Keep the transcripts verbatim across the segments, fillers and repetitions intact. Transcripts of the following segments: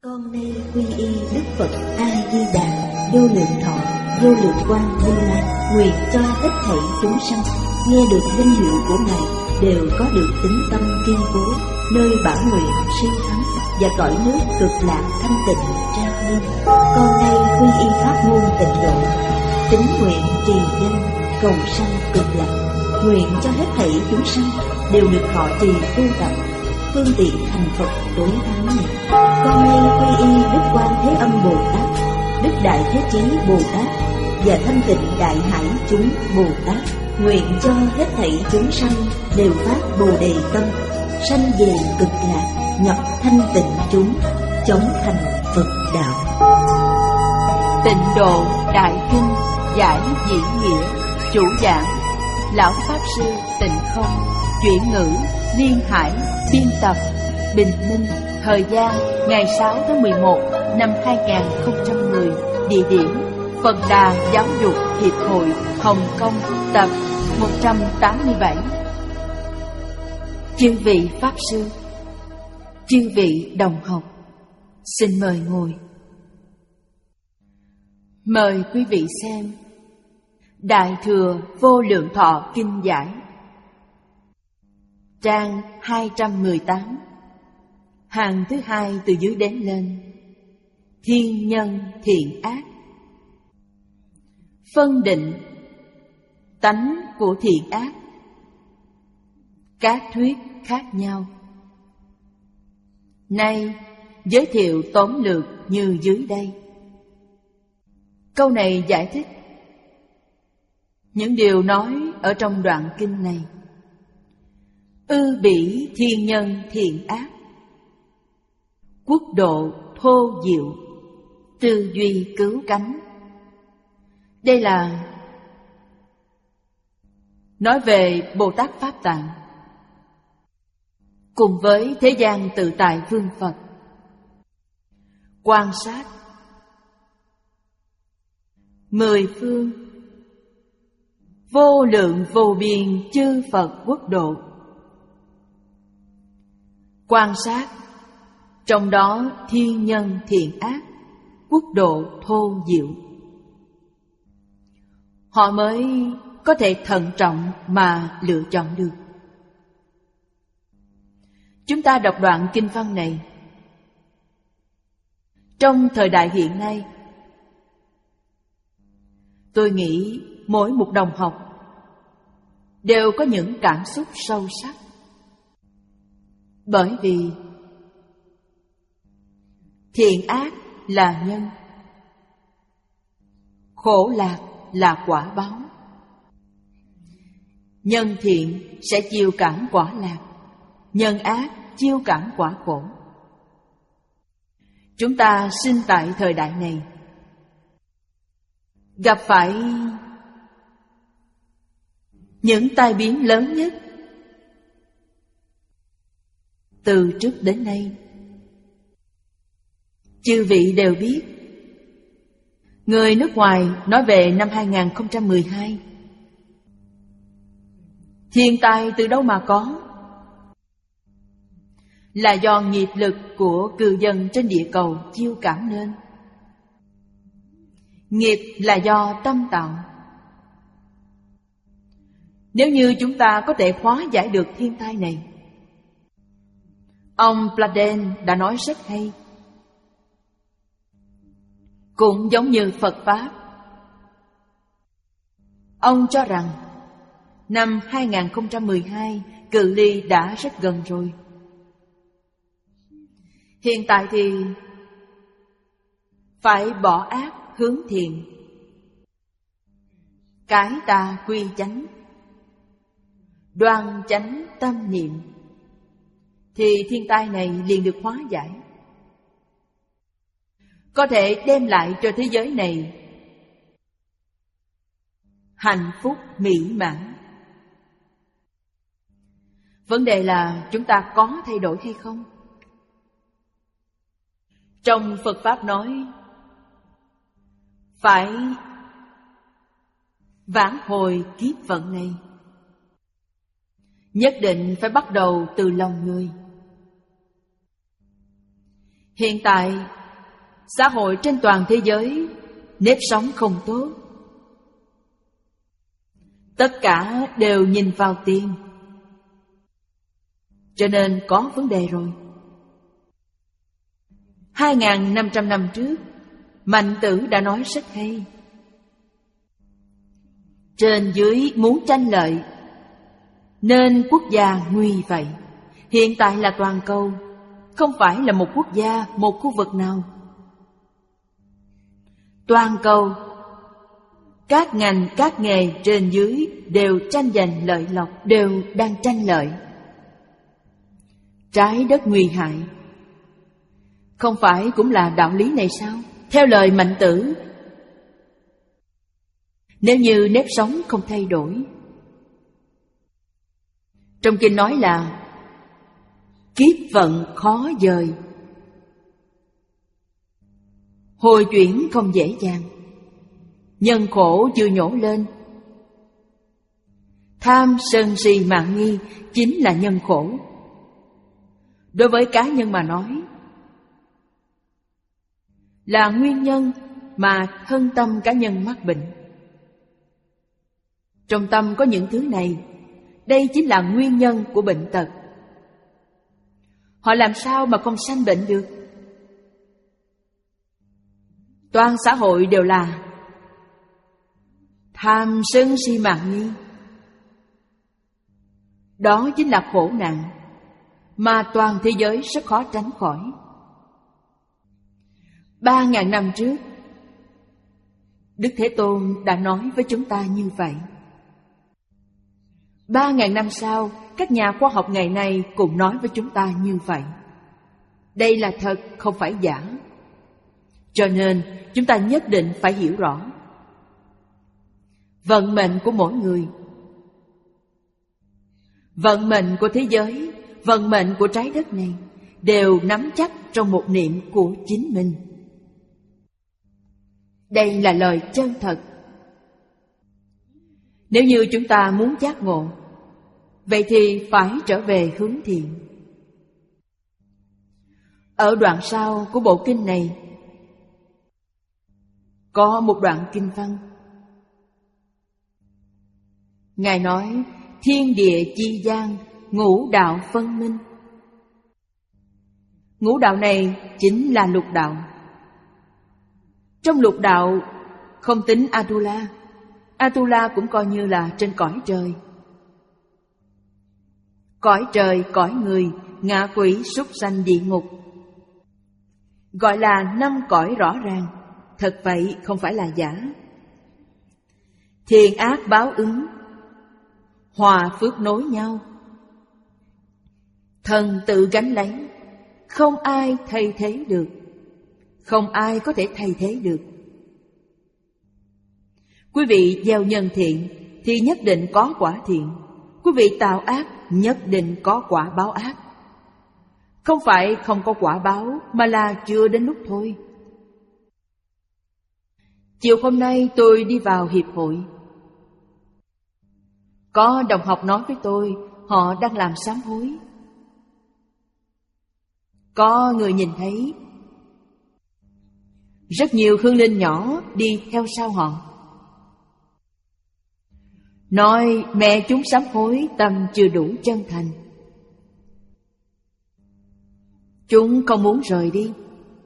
Con nay quy y Đức Phật A Di Đà, vô lượng thọ, vô lượng quang Như Lai, nguyện cho hết thảy chúng sanh nghe được danh hiệu của Ngài đều có được tín tâm kiên cố, nơi bản nguyện siêu thắng và cõi nước cực lạc thanh tịnh trang nghiêm. Con nay quy y pháp môn tịnh độ, tín nguyện trì danh cầu sanh cực lạc, nguyện cho hết thảy chúng sanh đều được thọ trì tu tập phương tiện thành Phật tối thắng này. Con nay quy y Đức Quan Thế Âm Bồ Tát, Đức Đại Thế Chí Bồ Tát và Thanh Tịnh Đại Hải chúng Bồ Tát, nguyện cho hết thảy chúng sanh đều phát Bồ Đề tâm, sanh về cực lạc, nhập thanh tịnh chúng, chống thành Phật đạo. Tịnh Độ Đại Kinh giải diễn nghĩa, chủ giảng Lão Pháp Sư Tịnh Không, chuyển ngữ Liên Hải, biên tập Bình Minh. Thời gian ngày sáu tháng mười một năm hai nghìn không trăm mười. Địa điểm Phật Đà Giáo dục Hiệp hội Hồng Kông, tập một trăm tám mươi bảy. Chư vị Pháp Sư, chư vị đồng học, xin mời ngồi. Mời quý vị xem Đại Thừa Vô Lượng Thọ Kinh Giải, trang hai trăm mười tám, hàng thứ hai từ dưới đến lên. Thiên nhân thiện ác. Phân định tánh của thiện ác. Các thuyết khác nhau. Nay giới thiệu tóm lược như dưới đây. Câu này giải thích những điều nói ở trong đoạn kinh này. Ư bỉ thiên nhân thiện ác, quốc độ thô diệu, tư duy cứu cánh. Đây là nói về Bồ Tát Pháp Tạng cùng với thế gian tự tại phương Phật. Quan sát mười phương vô lượng vô biên chư Phật quốc độ. Quan sát trong đó thiên nhân thiện ác, quốc độ thô diệu. Họ mới có thể thận trọng mà lựa chọn được. Chúng ta đọc đoạn kinh văn này. Trong thời đại hiện nay, tôi nghĩ mỗi một đồng học đều có những cảm xúc sâu sắc. Bởi vì thiện ác là nhân, khổ lạc là quả báo. Nhân thiện sẽ chiêu cảm quả lạc, nhân ác chiêu cảm quả khổ. Chúng ta sinh tại thời đại này, gặp phải những tai biến lớn nhất từ trước đến nay. Chư vị đều biết, người nước ngoài nói về năm hai nghìn không trăm mười hai, thiên tai từ đâu mà có? Là do nghiệp lực của cư dân trên địa cầu chiêu cảm nên. Nghiệp là do tâm tạo. Nếu như chúng ta có thể hóa giải được thiên tai này, ông Pladen đã nói rất hay. Cũng giống như Phật Pháp, ông cho rằng năm hai nghìn không trăm mười hai cự ly đã rất gần rồi. Hiện tại thì phải bỏ ác hướng thiện, cái tà quy chánh, đoan chánh tâm niệm, thì thiên tai này liền được hóa giải, có thể đem lại cho thế giới này hạnh phúc mỹ mãn. Vấn đề là chúng ta có thay đổi hay không? Trong Phật Pháp nói phải vãn hồi kiếp vận này, nhất định phải bắt đầu từ lòng người. Hiện tại, xã hội trên toàn thế giới nếp sống không tốt. Tất cả đều nhìn vào tiền, cho nên có vấn đề rồi. Hai nghìn năm trăm năm trước, Mạnh Tử đã nói rất hay. Trên dưới muốn tranh lợi, nên quốc gia nguy vậy. Hiện tại là toàn cầu, không phải là một quốc gia, một khu vực nào. Toàn cầu, các ngành, các nghề trên dưới đều tranh giành lợi lộc, đều đang tranh lợi. Trái đất nguy hại, không phải cũng là đạo lý này sao? Theo lời Mạnh Tử, nếu như nếp sống không thay đổi, trong kinh nói là kiếp vận khó dời, hồi chuyển không dễ dàng, nhân khổ vừa nhổ lên. Tham sân si mạn nghi chính là nhân khổ. Đối với cá nhân mà nói, là nguyên nhân mà thân tâm cá nhân mắc bệnh. Trong tâm có những thứ này, đây chính là nguyên nhân của bệnh tật. Họ làm sao mà không sanh bệnh được? Toàn xã hội đều là tham sân si mạn nghi. Đó chính là khổ nạn mà toàn thế giới rất khó tránh khỏi. Ba ngàn năm trước, Đức Thế Tôn đã nói với chúng ta như vậy. Ba ngàn năm sau, các nhà khoa học ngày nay cũng nói với chúng ta như vậy. Đây là thật, không phải giả. Cho nên, chúng ta nhất định phải hiểu rõ vận mệnh của mỗi người, vận mệnh của thế giới, vận mệnh của trái đất này đều nắm chắc trong một niệm của chính mình. Đây là lời chân thật. Nếu như chúng ta muốn giác ngộ, vậy thì phải trở về hướng thiện. Ở đoạn sau của bộ kinh này có một đoạn kinh văn. Ngài nói thiên địa chi gian, ngũ đạo phân minh. Ngũ đạo này chính là lục đạo. Trong lục đạo không tính Atula. Atula cũng coi như là trên cõi trời. Cõi trời, cõi người, ngạ quỷ, súc sanh, địa ngục, gọi là năm cõi rõ ràng. Thật vậy, không phải là giả. Thiện ác báo ứng, hòa phước nối nhau, thần tự gánh lấy, không ai thay thế được, không ai có thể thay thế được. Quý vị gieo nhân thiện thì nhất định có quả thiện. Quý vị tạo ác nhất định có quả báo ác. Không phải không có quả báo, mà là chưa đến lúc thôi. Chiều hôm nay tôi đi vào hiệp hội, có đồng học nói với tôi họ đang làm sám hối. Có người nhìn thấy rất nhiều hương linh nhỏ đi theo sau họ, nói mẹ chúng sám hối tâm chưa đủ chân thành, chúng không muốn rời đi.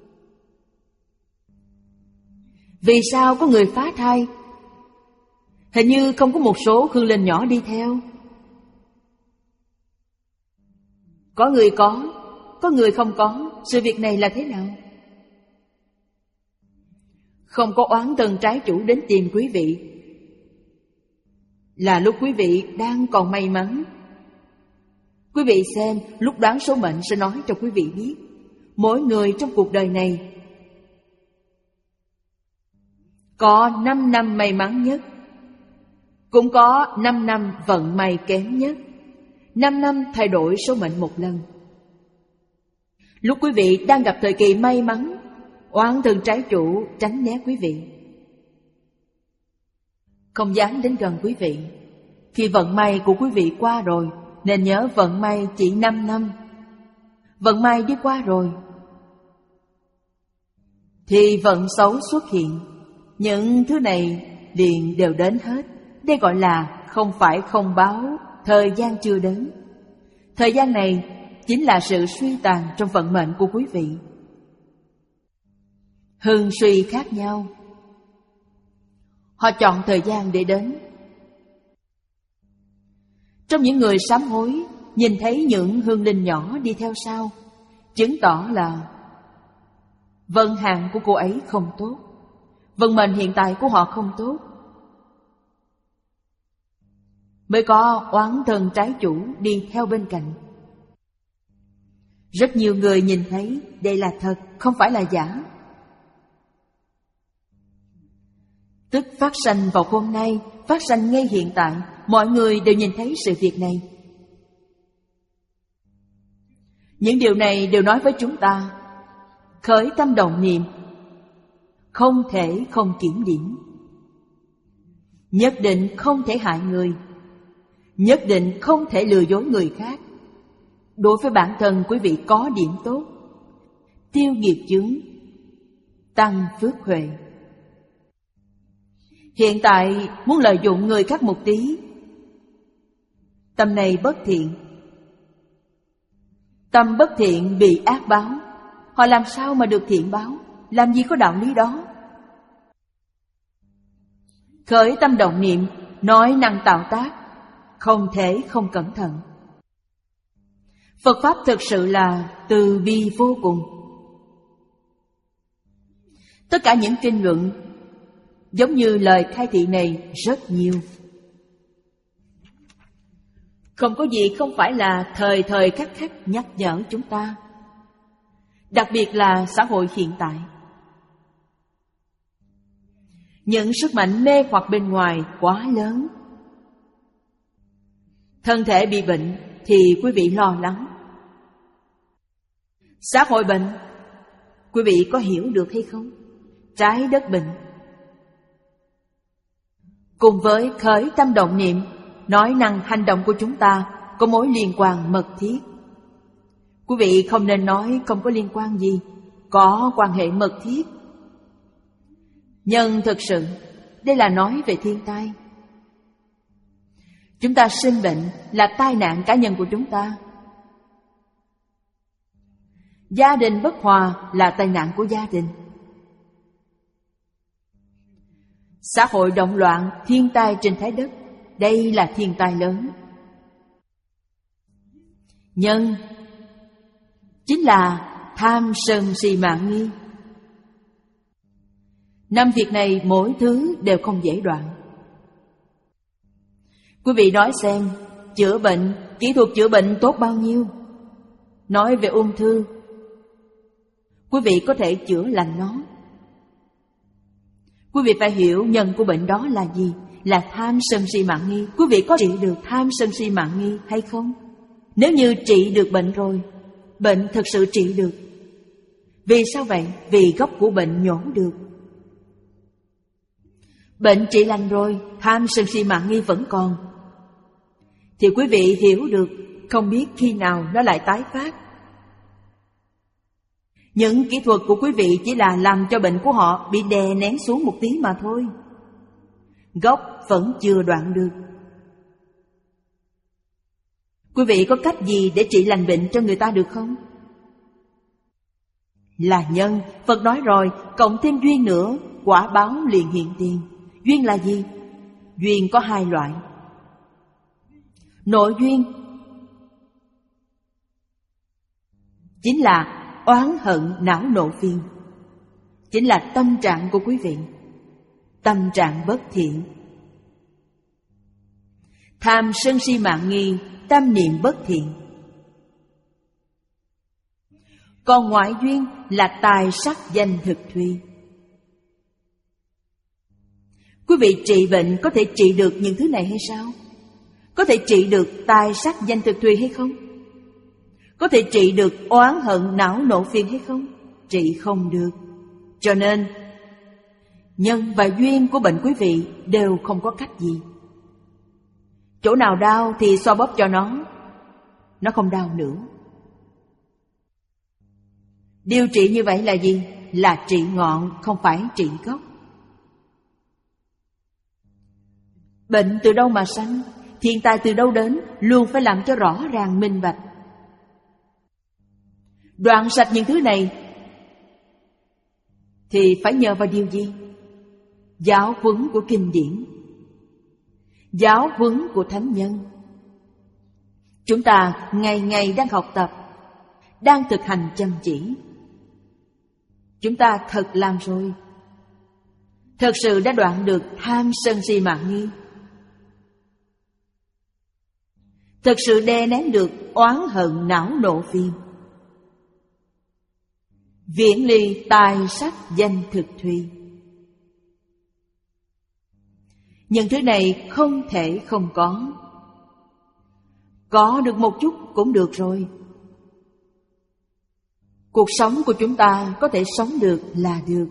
Vì sao có người phá thai? Hình như không có một số hương linh nhỏ đi theo. Có người có, có người không có. Sự việc này là thế nào? Không có oán tần trái chủ đến tìm quý vị, là lúc quý vị đang còn may mắn. Quý vị xem, lúc đoán số mệnh sẽ nói cho quý vị biết, mỗi người trong cuộc đời này có năm năm may mắn nhất, cũng có năm năm vận may kém nhất. Năm năm thay đổi số mệnh một lần. Lúc quý vị đang gặp thời kỳ may mắn, oán thần trái chủ tránh né quý vị, không dám đến gần quý vị. Khi vận may của quý vị qua rồi, nên nhớ vận may chỉ năm năm. Vận may đi qua rồi, thì vận xấu xuất hiện. Những thứ này liền đều đến hết. Đây gọi là không phải không báo, thời gian chưa đến. Thời gian này chính là sự suy tàn trong vận mệnh của quý vị. Hưng suy khác nhau. Họ chọn thời gian để đến. Trong những người sám hối, nhìn thấy những hương linh nhỏ đi theo sau, chứng tỏ là vận hạn của cô ấy không tốt, vận mệnh hiện tại của họ không tốt, mới có oán thần trái chủ đi theo bên cạnh. Rất nhiều người nhìn thấy đây là thật, không phải là giả. Tức phát sanh vào hôm nay, phát sanh ngay hiện tại, mọi người đều nhìn thấy sự việc này. Những điều này đều nói với chúng ta, khởi tâm động niệm không thể không kiểm điểm, nhất định không thể hại người, nhất định không thể lừa dối người khác. Đối với bản thân quý vị có điểm tốt, tiêu nghiệp chướng, tăng phước huệ. Hiện tại muốn lợi dụng người khác một tí, tâm này bất thiện. Tâm bất thiện bị ác báo, họ làm sao mà được thiện báo? Làm gì có đạo lý đó? Khởi tâm động niệm, nói năng tạo tác, không thể không cẩn thận. Phật Pháp thực sự là từ bi vô cùng. Tất cả những kinh luận giống như lời khai thị này rất nhiều. Không có gì không phải là thời thời khắc khắc nhắc nhở chúng ta. Đặc biệt là xã hội hiện tại. Những sức mạnh mê hoặc bên ngoài quá lớn. Thân thể bị bệnh thì quý vị lo lắng. Xã hội bệnh, quý vị có hiểu được hay không? Trái đất bệnh. Cùng với khởi tâm động niệm, nói năng hành động của chúng ta có mối liên quan mật thiết. Quý vị không nên nói không có liên quan gì, có quan hệ mật thiết. Nhưng thực sự, đây là nói về thiên tai. Chúng ta sinh bệnh là tai nạn cá nhân của chúng ta. Gia đình bất hòa là tai nạn của gia đình. Xã hội động loạn, thiên tai trên trái đất, đây là thiên tai lớn. Nhân chính là tham sân si mạng nghi. Năm việc này mỗi thứ đều không dễ đoạn. Quý vị nói xem, chữa bệnh, kỹ thuật chữa bệnh tốt bao nhiêu? Nói về ung thư, quý vị có thể chữa lành nó. Quý vị phải hiểu nhân của bệnh đó là gì? Là tham sân si mạng nghi. Quý vị có trị được tham sân si mạng nghi hay không? Nếu như trị được bệnh rồi, bệnh thực sự trị được. Vì sao vậy? Vì gốc của bệnh nhổ được. Bệnh trị lành rồi, tham sân si mạng nghi vẫn còn, thì quý vị hiểu được không biết khi nào nó lại tái phát. Những kỹ thuật của quý vị chỉ là làm cho bệnh của họ bị đè nén xuống một tí mà thôi. Gốc vẫn chưa đoạn được. Quý vị có cách gì để trị lành bệnh cho người ta được không? Là nhân, Phật nói rồi, cộng thêm duyên nữa, quả báo liền hiện tiền. Duyên là gì? Duyên có hai loại. Nội duyên chính là oán hận não nộ phiền, chính là tâm trạng của quý vị, tâm trạng bất thiện. Tham sân si mạng nghi, tâm niệm bất thiện. Còn ngoại duyên là tài sắc danh thực thùy. Quý vị trị bệnh có thể trị được những thứ này hay sao? Có thể trị được tài sắc danh thực thùy hay không? Có thể trị được oán hận não nộ phiền hay không? Trị không được. Cho nên nhân và duyên của bệnh quý vị đều không có cách gì. Chỗ nào đau thì xoa bóp cho nó, nó không đau nữa. Điều trị như vậy là gì? là trị ngọn, không phải trị gốc. Bệnh từ đâu mà sanh, thiên tai từ đâu đến, luôn phải làm cho rõ ràng minh bạch. Đoạn sạch những thứ này thì phải nhờ vào điều gì? Giáo huấn của kinh điển, giáo huấn của thánh nhân. Chúng ta ngày ngày đang học tập, đang thực hành chăm chỉ. Chúng ta thật làm rồi, thật sự đã đoạn được tham sân si mạn nghi, thật sự đè nén được oán hận não nộ phiền, viễn ly tài sắc danh thực thùy. Những thứ này không thể không có. Có được một chút cũng được rồi. Cuộc sống của chúng ta có thể sống được là được.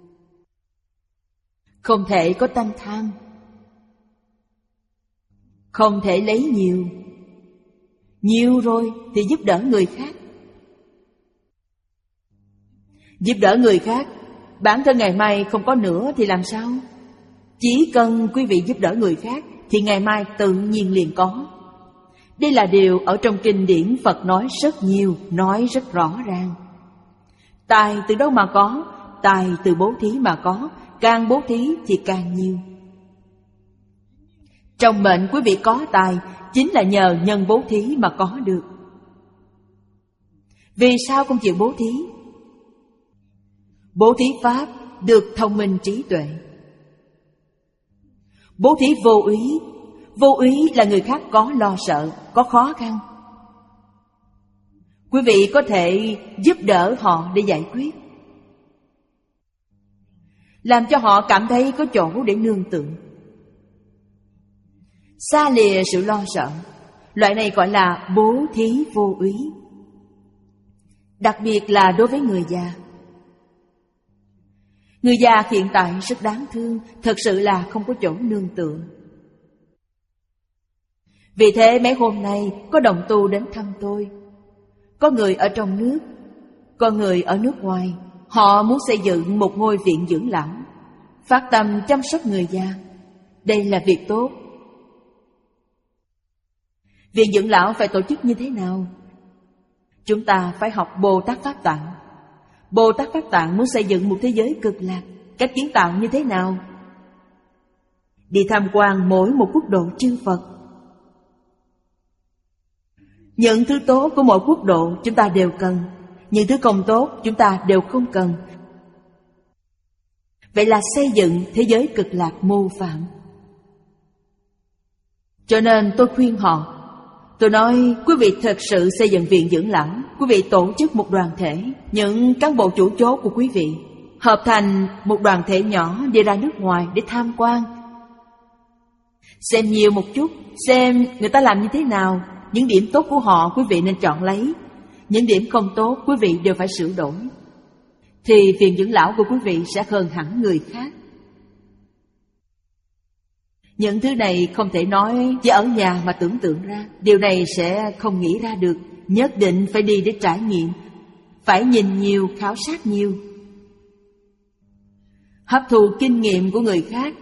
Không thể có tâm tham, không thể lấy nhiều. Nhiều rồi thì giúp đỡ người khác. Giúp đỡ người khác, bản thân ngày mai không có nữa thì làm sao? Chỉ cần quý vị giúp đỡ người khác thì ngày mai tự nhiên liền có. Đây là điều ở trong kinh điển Phật nói rất nhiều, nói rất rõ ràng. Tài từ đâu mà có? Tài từ bố thí mà có. Càng bố thí thì càng nhiều. Trong mệnh quý vị có tài chính là nhờ nhân bố thí mà có được. Vì sao không chịu bố thí? Bố thí pháp được thông minh trí tuệ. Bố thí vô úy. Vô úy là người khác có lo sợ, có khó khăn. Quý vị có thể giúp đỡ họ để giải quyết, làm cho họ cảm thấy có chỗ để nương tựa, xa lìa sự lo sợ. Loại này gọi là bố thí vô úy. Đặc biệt là đối với người già. Người già hiện tại rất đáng thương, thật sự là không có chỗ nương tựa. Vì thế mấy hôm nay có đồng tu đến thăm tôi. Có người ở trong nước, có người ở nước ngoài. Họ muốn xây dựng một ngôi viện dưỡng lão, phát tâm chăm sóc người già. Đây là việc tốt. Viện dưỡng lão phải tổ chức như thế nào? Chúng ta phải học Bồ Tát Pháp Tạng. Bồ Tát Pháp Tạng muốn xây dựng một thế giới cực lạc. Cách kiến tạo như thế nào? Đi tham quan mỗi một quốc độ chư Phật. Những thứ tốt của mỗi quốc độ chúng ta đều cần, những thứ không tốt chúng ta đều không cần. Vậy là xây dựng thế giới cực lạc mô phạm. Cho nên tôi khuyên họ, tôi nói quý vị thật sự xây dựng viện dưỡng lão, quý vị tổ chức một đoàn thể, những cán bộ chủ chốt của quý vị hợp thành một đoàn thể nhỏ đi ra nước ngoài để tham quan, xem nhiều một chút, xem người ta làm như thế nào. Những điểm tốt của họ quý vị nên chọn lấy, những điểm không tốt quý vị đều phải sửa đổi. Thì viện dưỡng lão của quý vị sẽ hơn hẳn người khác. Những thứ này không thể nói chỉ ở nhà mà tưởng tượng ra. Điều này sẽ không nghĩ ra được. Nhất định phải đi để trải nghiệm, phải nhìn nhiều, khảo sát nhiều, hấp thụ kinh nghiệm của người khác.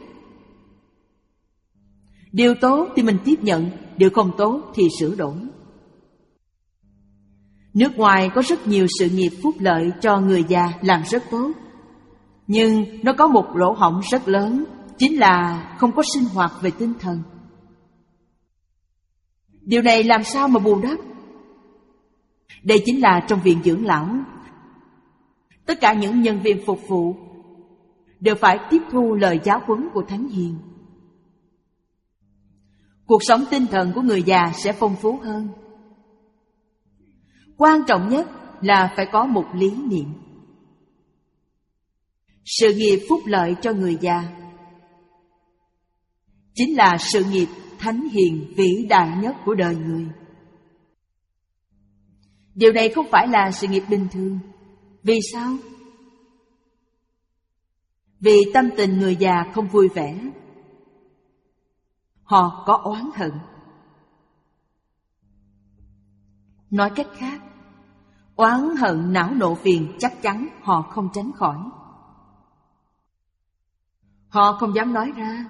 Điều tốt thì mình tiếp nhận, điều không tốt thì sửa đổi. Nước ngoài có rất nhiều sự nghiệp phúc lợi cho người già làm rất tốt. Nhưng nó có một lỗ hổng rất lớn, chính là không có sinh hoạt về tinh thần. Điều này làm sao mà bù đắp? Đây chính là trong viện dưỡng lão, tất cả những nhân viên phục vụ đều phải tiếp thu lời giáo huấn của Thánh Hiền. Cuộc sống tinh thần của người già sẽ phong phú hơn. Quan trọng nhất là phải có một lý niệm. Sự nghiệp phúc lợi cho người già chính là sự nghiệp thánh hiền vĩ đại nhất của đời người. Điều này không phải là sự nghiệp bình thường. Vì sao? Vì tâm tình người già không vui vẻ, họ có oán hận. Nói cách khác, oán hận não nộ phiền chắc chắn họ không tránh khỏi. Họ không dám nói ra.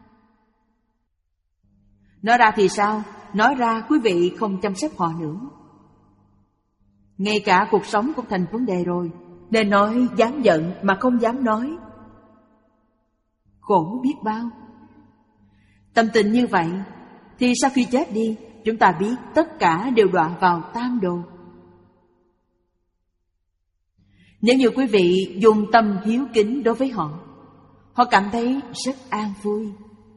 Nói ra thì sao? Nói ra quý vị không chăm sóc họ nữa. Ngay cả cuộc sống cũng thành vấn đề rồi. Nên nói dám giận mà không dám nói, khổ biết bao. Tâm tình như vậy thì sau khi chết đi, chúng ta biết tất cả đều đọa vào tam đồ. Nếu như quý vị dùng tâm hiếu kính đối với họ, họ cảm thấy rất an vui.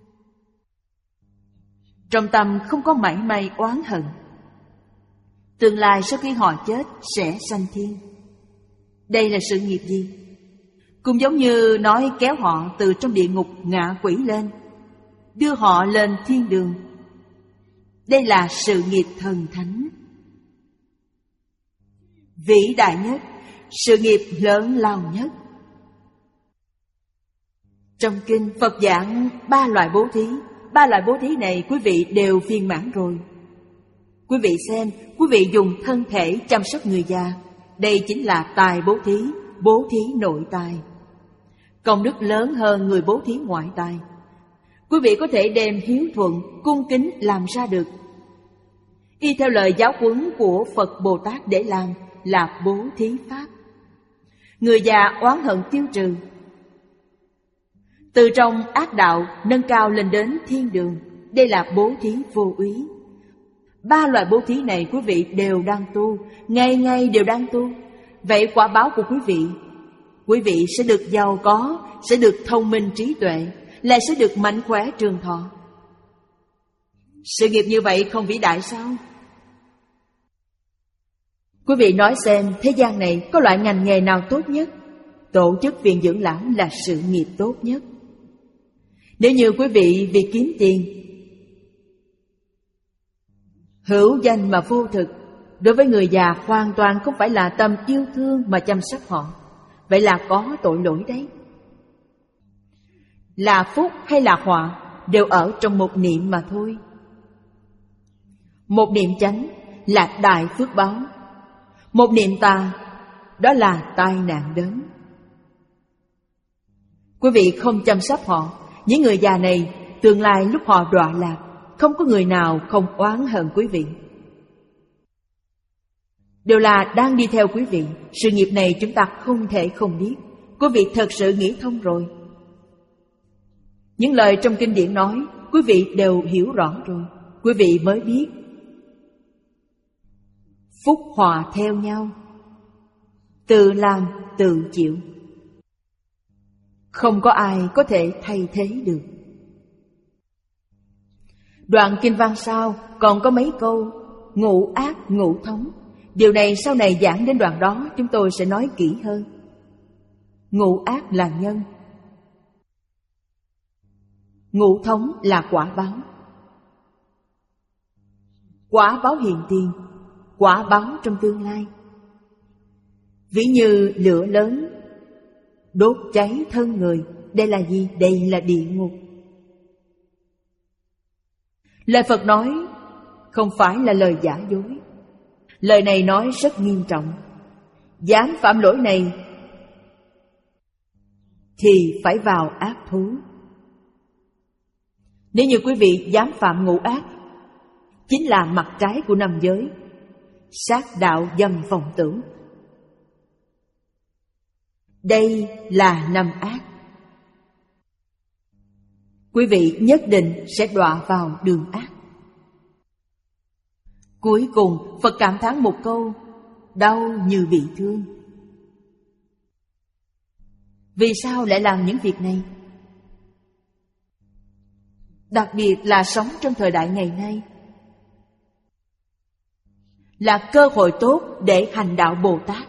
Trong tâm không có mảy may oán hận. Tương lai sau khi họ chết sẽ sanh thiên. Đây là sự nghiệp gì? Cũng giống như nói kéo họ từ trong địa ngục ngạ quỷ lên, đưa họ lên thiên đường. Đây là sự nghiệp thần thánh, vĩ đại nhất, sự nghiệp lớn lao nhất. Trong kinh Phật giảng ba loại bố thí. Ba loại bố thí này quý vị đều viên mãn rồi. Quý vị xem, quý vị dùng thân thể chăm sóc người già, đây chính là tài bố thí, bố thí nội tài. Công đức lớn hơn người bố thí ngoại tài. Quý vị có thể đem hiếu thuận, cung kính làm ra được. Y theo lời giáo huấn của Phật Bồ Tát để làm là bố thí pháp. Người già oán hận tiêu trừ, từ trong ác đạo nâng cao lên đến thiên đường. Đây là bố thí vô úy. Ba loại bố thí này quý vị đều đang tu, ngày ngày đều đang tu. Vậy quả báo của quý vị, quý vị sẽ được giàu có, sẽ được thông minh trí tuệ, lại sẽ được mạnh khỏe trường thọ. Sự nghiệp như vậy không vĩ đại sao? Quý vị nói xem, thế gian này có loại ngành nghề nào tốt nhất? Tổ chức viện dưỡng lão là sự nghiệp tốt nhất. Nếu như quý vị vì kiếm tiền, hữu danh mà vô thực, đối với người già hoàn toàn không phải là tâm yêu thương mà chăm sóc họ, vậy là có tội lỗi đấy. Là phúc hay là họa đều ở trong một niệm mà thôi. Một niệm chánh là đại phước báo, một niệm tà đó là tai nạn đến. Quý vị không chăm sóc họ, những người già này tương lai lúc họ đọa lạc, không có người nào không oán hận quý vị. Đều là đang đi theo quý vị. Sự nghiệp này chúng ta không thể không biết. Quý vị thật sự nghĩ thông rồi. Những lời trong kinh điển nói, quý vị đều hiểu rõ rồi. Quý vị mới biết phúc họa theo nhau, tự làm tự chịu. Không có ai có thể thay thế được. Đoạn kinh văn sau còn có mấy câu ngũ ác ngũ thống. Điều này sau này giảng đến đoạn đó chúng tôi sẽ nói kỹ hơn. Ngũ ác là nhân, ngũ thống là quả báo. Quả báo hiện tiền, quả báo trong tương lai. Ví như lửa lớn đốt cháy thân người. Đây là gì? Đây là địa ngục. Lời Phật nói không phải là lời giả dối. Lời này nói rất nghiêm trọng. Dám phạm lỗi này thì phải vào ác thú. Nếu như quý vị dám phạm ngũ ác, chính là mặt trái của năm giới: sát đạo, dâm, vọng tưởng. Đây là năm ác. Quý vị nhất định sẽ đọa vào đường ác. Cuối cùng Phật cảm thán một câu: đau như bị thương. Vì sao lại làm những việc này? Đặc biệt là sống trong thời đại ngày nay, là cơ hội tốt để hành đạo Bồ Tát.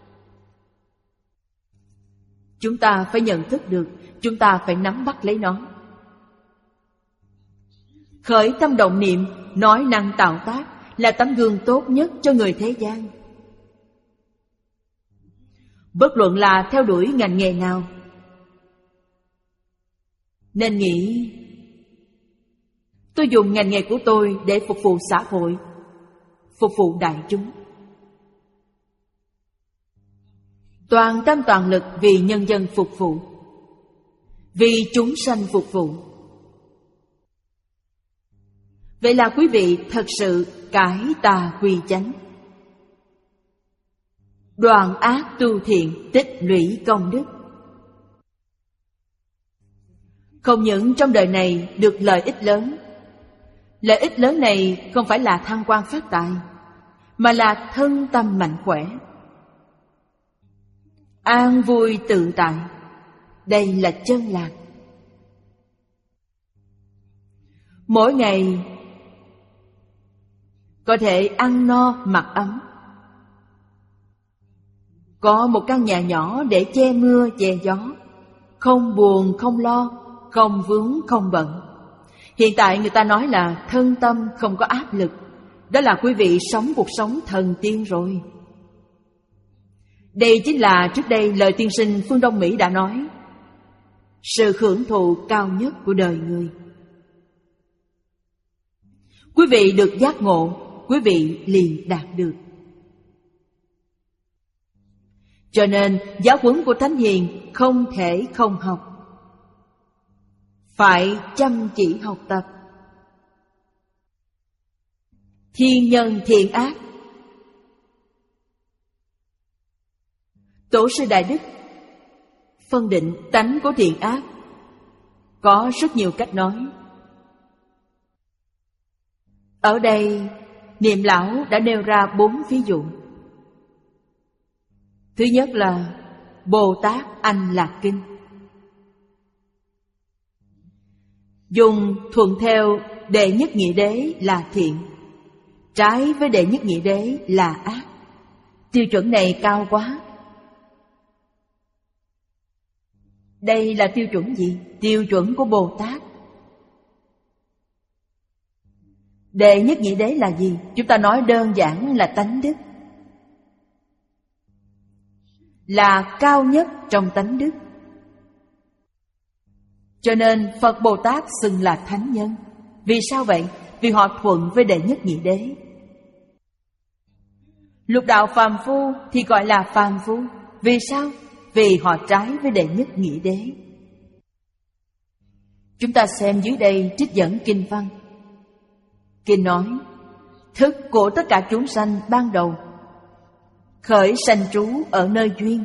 Chúng ta phải nhận thức được, chúng ta phải nắm bắt lấy nó. Khởi tâm động niệm, nói năng tạo tác là tấm gương tốt nhất cho người thế gian. Bất luận là theo đuổi ngành nghề nào, nên nghĩ tôi dùng ngành nghề của tôi để phục vụ xã hội, phục vụ đại chúng. toàn tâm toàn lực vì nhân dân phục vụ, vì chúng sanh phục vụ. Vậy là quý vị thật sự cải tà quy chánh, đoạn ác tu thiện, tích lũy công đức. Không những trong đời này được lợi ích lớn, lợi ích lớn này không phải là thăng quan phát tài, mà là thân tâm mạnh khỏe, an vui tự tại. Đây là chân lạc. Mỗi ngày có thể ăn no mặc ấm, có một căn nhà nhỏ để che mưa che gió, không buồn không lo, không vướng không bận. Hiện tại người ta nói là thân tâm không có áp lực. Đó là quý vị sống cuộc sống thần tiên rồi. Đây chính là trước đây lời tiên sinh phương Đông Mỹ đã nói, sự hưởng thụ cao nhất của đời người. Quý vị được giác ngộ, quý vị liền đạt được. Cho nên giáo huấn của Thánh Hiền không thể không học, phải chăm chỉ học tập. Thiên nhân thiện ác. Tổ sư Đại Đức phân định tánh của thiện ác có rất nhiều cách nói. Ở đây Niệm Lão đã nêu ra bốn ví dụ. Thứ nhất là Bồ Tát Anh Lạc Kinh, dùng thuận theo đệ nhất nghĩa đế là thiện, trái với đệ nhất nghĩa đế là ác. Tiêu chuẩn này cao quá. Đây là tiêu chuẩn gì? Tiêu chuẩn của Bồ Tát. Đệ nhất nghĩa đế là gì? Chúng ta nói đơn giản là tánh đức, là cao nhất trong tánh đức. Cho nên Phật Bồ Tát xưng là thánh nhân. Vì sao vậy? Vì họ thuận với đệ nhất nghĩa đế. Lục đạo phàm phu thì gọi là phàm phu. Vì sao? Vì họ trái với đệ nhất nghĩa đế. Chúng ta xem dưới đây trích dẫn kinh văn. Kinh nói, thức của tất cả chúng sanh ban đầu khởi sanh trú ở nơi duyên,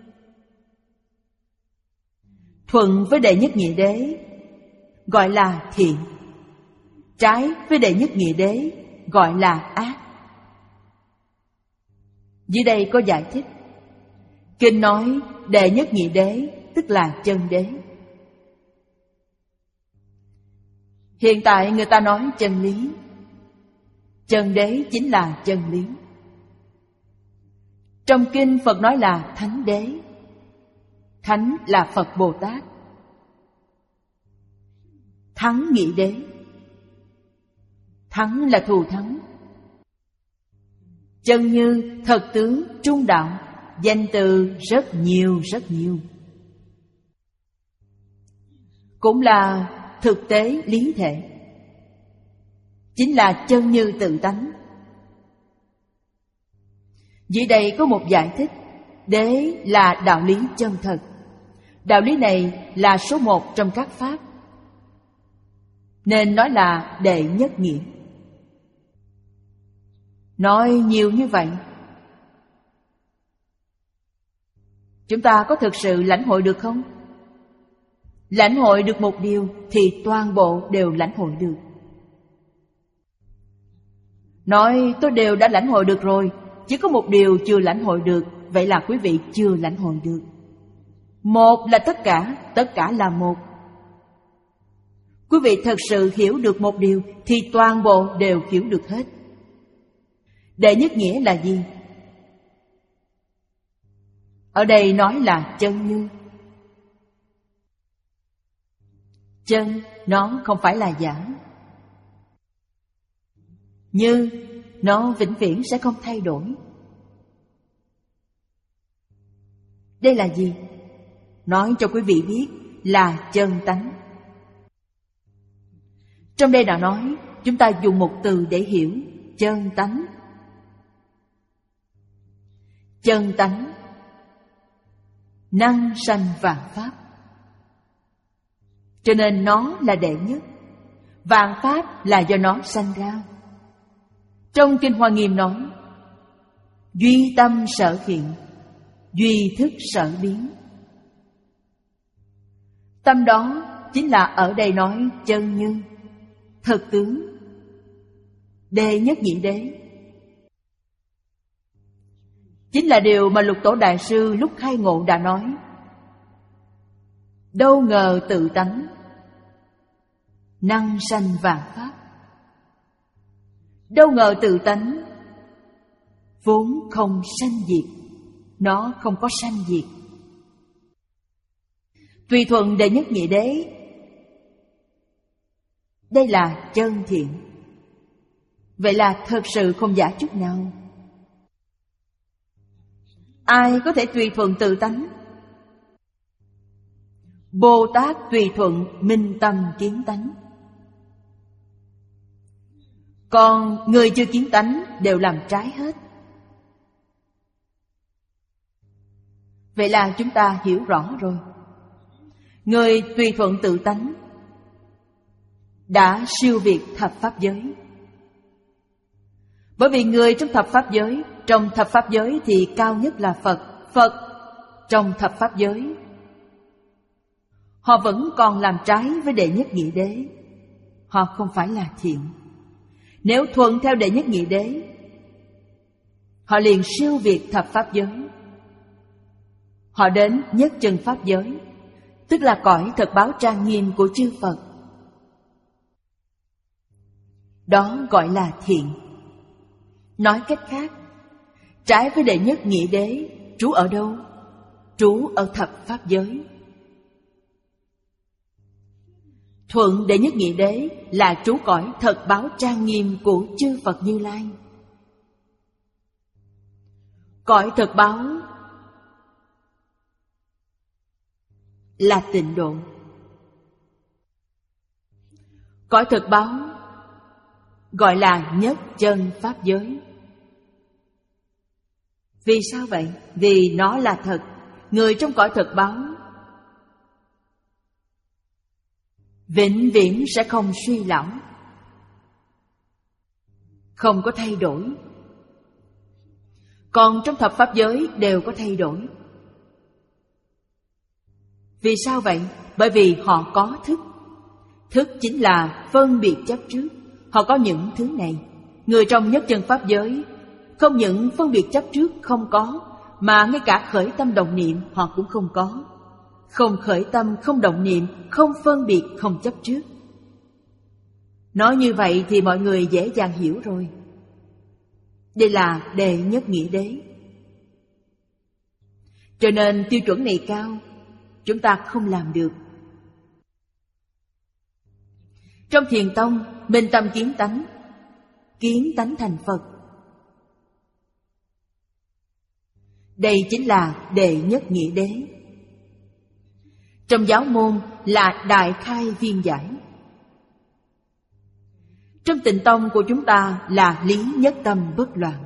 thuận với đệ nhất nghĩa đế gọi là thiện, trái với đệ nhất nghĩa đế gọi là ác. Dưới đây có giải thích. Kinh nói đệ nhất nghĩa đế tức là chân đế. Hiện tại người ta nói chân lý, chân đế chính là chân lý. Trong kinh Phật nói là thánh đế. Thánh là Phật Bồ Tát. Thắng nghĩa đế. Thắng là thù thắng. Chân như, thật tướng, trung đạo, danh từ rất nhiều rất nhiều. Cũng là thực tế lý thể, chính là chân như tự tánh. Dưới đây có một giải thích. Đế là đạo lý chân thật. Đạo lý này là số một trong các pháp, nên nói là đệ nhất nghĩa. Nói nhiều như vậy, chúng ta có thực sự lãnh hội được không? Lãnh hội được một điều thì toàn bộ đều lãnh hội được. Nói tôi đều đã lãnh hội được rồi, chỉ có một điều chưa lãnh hội được. Vậy là quý vị chưa lãnh hội được. Một là tất cả, tất cả là một. Quý vị thật sự hiểu được một điều thì toàn bộ đều hiểu được hết. Đệ nhất nghĩa là gì? Ở đây nói là chân như. Chân nó không phải là giả. Như nó vĩnh viễn sẽ không thay đổi. Đây là gì? Nói cho quý vị biết là chân tánh. Trong đây đã nói, chúng ta dùng một từ để hiểu chân tánh. Chân tánh năng sanh vạn pháp. Cho nên nó là đệ nhất. Vạn pháp là do nó sanh ra. Trong Kinh Hoa Nghiêm nói: duy tâm sở hiện, duy thức sở biến. Tâm đó chính là ở đây nói chân như, thực tướng, đệ nhất nhị đế. Chính là điều mà Lục Tổ Đại Sư lúc khai ngộ đã nói: đâu ngờ tự tánh, năng sanh vạn pháp. Đâu ngờ tự tánh vốn không sanh diệt, nó không có sanh diệt. Tùy thuận đệ nhất nhị đế, đây là chân thiện. Vậy là thật sự không giả chút nào. Ai có thể tùy thuận tự tánh? Bồ Tát tùy thuận minh tâm kiến tánh. Còn người chưa kiến tánh đều làm trái hết. Vậy là chúng ta hiểu rõ rồi. Người tùy thuận tự tánh đã siêu việt thập pháp giới. Bởi vì người trong thập pháp giới, trong thập pháp giới thì cao nhất là Phật. Phật trong thập pháp giới, họ vẫn còn làm trái với đệ nhất nhị đế. Họ không phải là thiện. Nếu thuận theo đệ nhất nhị đế, họ liền siêu việt thập pháp giới. Họ đến nhất chân pháp giới, tức là cõi thật báo trang nghiêm của chư Phật. Đó gọi là thiện. Nói cách khác, trái với đệ nhất nhị đế, trú ở đâu? Trú ở thập pháp giới. Thuận đệ nhất nhị đế là trú cõi thật báo trang nghiêm của chư Phật Như Lai. Cõi thật báo là tịnh độ. Cõi thật báo gọi là nhất chân pháp giới. Vì sao vậy? Vì nó là thật. Người trong cõi thật báo vĩnh viễn sẽ không suy lão, không có thay đổi. Còn trong thập pháp giới đều có thay đổi. Vì sao vậy? Bởi vì họ có thức. Thức chính là phân biệt chấp trước. Họ có những thứ này. Người trong nhất chân pháp giới không những phân biệt chấp trước không có, mà ngay cả khởi tâm động niệm họ cũng không có. Không khởi tâm, không động niệm, không phân biệt, không chấp trước. Nói như vậy thì mọi người dễ dàng hiểu rồi. Đây là đệ nhất nghĩa đế. Cho nên tiêu chuẩn này cao, chúng ta không làm được. Trong Thiền Tông, minh tâm kiến tánh, kiến tánh thành Phật. Đây chính là đệ nhất nghĩa đế. Trong giáo môn là đại khai viên giải. Trong Tịnh Tông của chúng ta là lý nhất tâm bất loạn.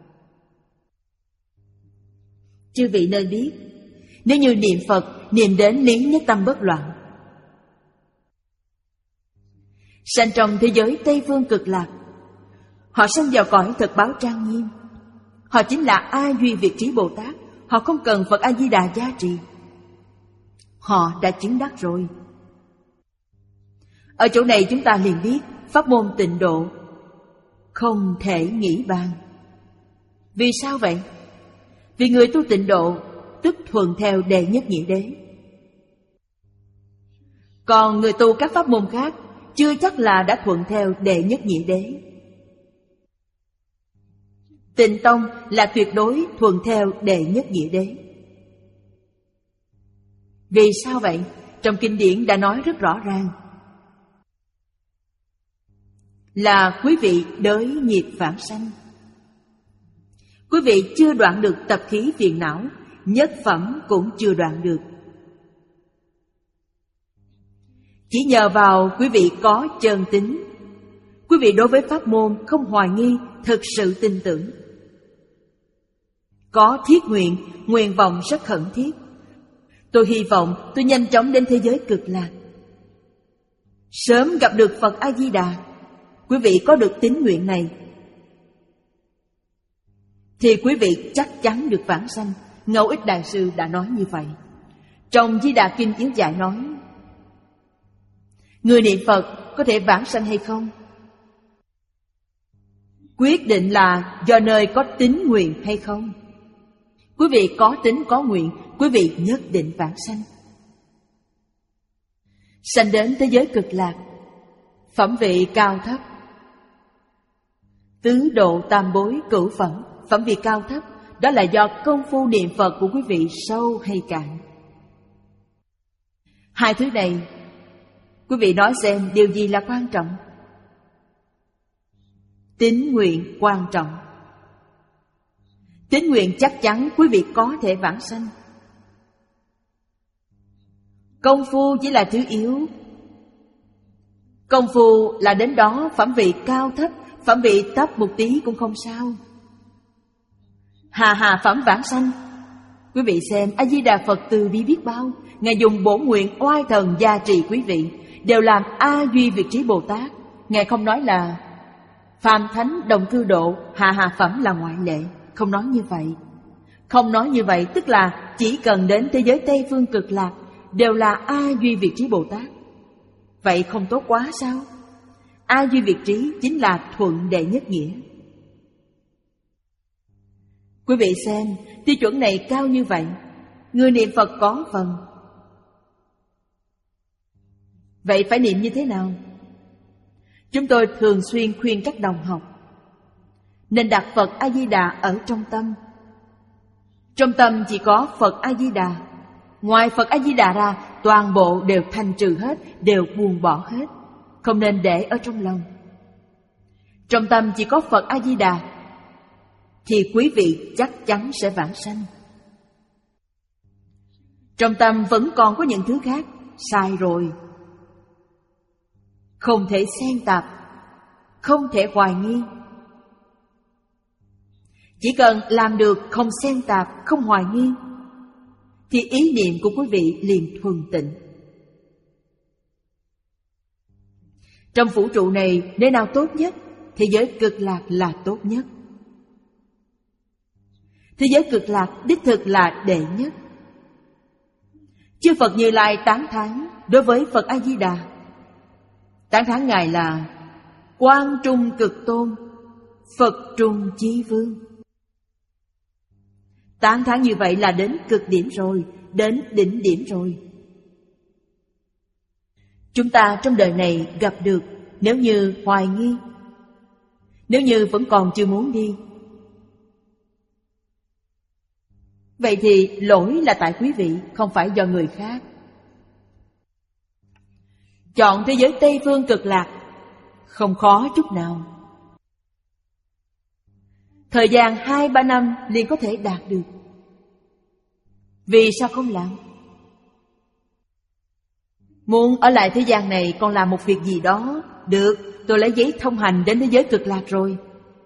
Chư vị nên biết, nếu như niệm Phật, niệm đến lý nhất tâm bất loạn, sanh trong thế giới Tây Phương Cực Lạc, họ sanh vào cõi thật báo trang nghiêm. Họ chính là A Duy Việt Trí Bồ Tát. Họ không cần Phật A Di Đà gia trì. Họ đã chứng đắc rồi. Ở chỗ này chúng ta liền biết pháp môn tịnh độ không thể nghĩ bàn. Vì sao vậy? Vì người tu tịnh độ tức thuận theo đệ nhất nhị đế. Còn người tu các pháp môn khác chưa chắc là đã thuận theo đệ nhất nhị đế. Tịnh Tông là tuyệt đối thuận theo đệ nhất nhị đế. Vì sao vậy? Trong kinh điển đã nói rất rõ ràng, là quý vị đới nghiệp vãng sanh. Quý vị chưa đoạn được tập khí phiền não, nhất phẩm cũng chưa đoạn được. Chỉ nhờ vào quý vị có chân tín, quý vị đối với pháp môn không hoài nghi, thực sự tin tưởng, có thiết nguyện, nguyện vọng rất khẩn thiết, Tôi hy vọng tôi nhanh chóng đến thế giới cực lạc, sớm gặp được Phật A-di-đà. Quý vị có được tín nguyện này thì quý vị chắc chắn được vãng sanh. Ngẫu Ích Đại Sư đã nói như vậy. Trong Di Đà Kinh Yếu Giải nói, người niệm Phật có thể vãng sanh hay không, quyết định là do nơi có tín nguyện hay không. Quý vị có tín có nguyện, quý vị nhất định vãng sanh, sanh đến thế giới cực lạc. Phẩm vị cao thấp, tứ độ tam bối cửu phẩm. Phẩm vị cao thấp đó là do công phu niệm Phật của quý vị sâu hay cạn. Hai thứ này, quý vị nói xem điều gì là quan trọng? Tín nguyện quan trọng. Tín nguyện chắc chắn quý vị có thể vãng sanh. Công phu chỉ là thứ yếu. Công phu là đến đó, phẩm vị cao thấp, phẩm vị thấp một tí cũng không sao. Hà hà phẩm vãng sanh. Quý vị xem A-di-đà Phật từ bi biết bao. Ngài dùng bổn nguyện oai thần gia trì quý vị, đều làm A Duy Việt Trí Bồ Tát. Ngài không nói là phàm thánh đồng cư độ, hạ hạ phẩm là ngoại lệ. Không nói như vậy. Không nói như vậy tức là chỉ cần đến thế giới Tây Phương Cực Lạc đều là A Duy Việt Trí Bồ Tát. Vậy không tốt quá sao? A Duy Việt Trí chính là thuận đệ nhất nghĩa. Quý vị xem, tiêu chuẩn này cao như vậy, người niệm Phật có phần. Vậy phải niệm như thế nào? Chúng tôi thường xuyên khuyên các đồng học nên đặt Phật A-di-đà ở trong tâm. Trong tâm chỉ có Phật A-di-đà. Ngoài Phật A-di-đà ra, toàn bộ đều thanh trừ hết, đều buông bỏ hết, không nên để ở trong lòng. Trong tâm chỉ có Phật A-di-đà thì quý vị chắc chắn sẽ vãng sanh. Trong tâm vẫn còn có những thứ khác, sai rồi. Không thể xen tạp, không thể hoài nghi. Chỉ cần làm được không xen tạp, không hoài nghi thì ý niệm của quý vị liền thuần tịnh. Trong vũ trụ này, nơi nào tốt nhất? Thế giới cực lạc là tốt nhất. Thế giới cực lạc đích thực là đệ nhất. Chư Phật Như Lai tán thán đối với Phật A-di-đà. Tán thán Ngài là Quang Trung Cực Tôn, Phật Trung Chí Vương. Tán thán như vậy là đến cực điểm rồi, đến đỉnh điểm rồi. Chúng ta trong đời này gặp được, nếu như hoài nghi, nếu như vẫn còn chưa muốn đi, vậy thì lỗi là tại quý vị, không phải do người khác. Chọn thế giới Tây Phương Cực Lạc không khó chút nào. Thời gian hai ba năm liền có thể đạt được. Vì sao không làm? Muốn ở lại thế gian này còn làm một việc gì đó, được, tôi lấy giấy thông hành đến thế giới Cực Lạc rồi.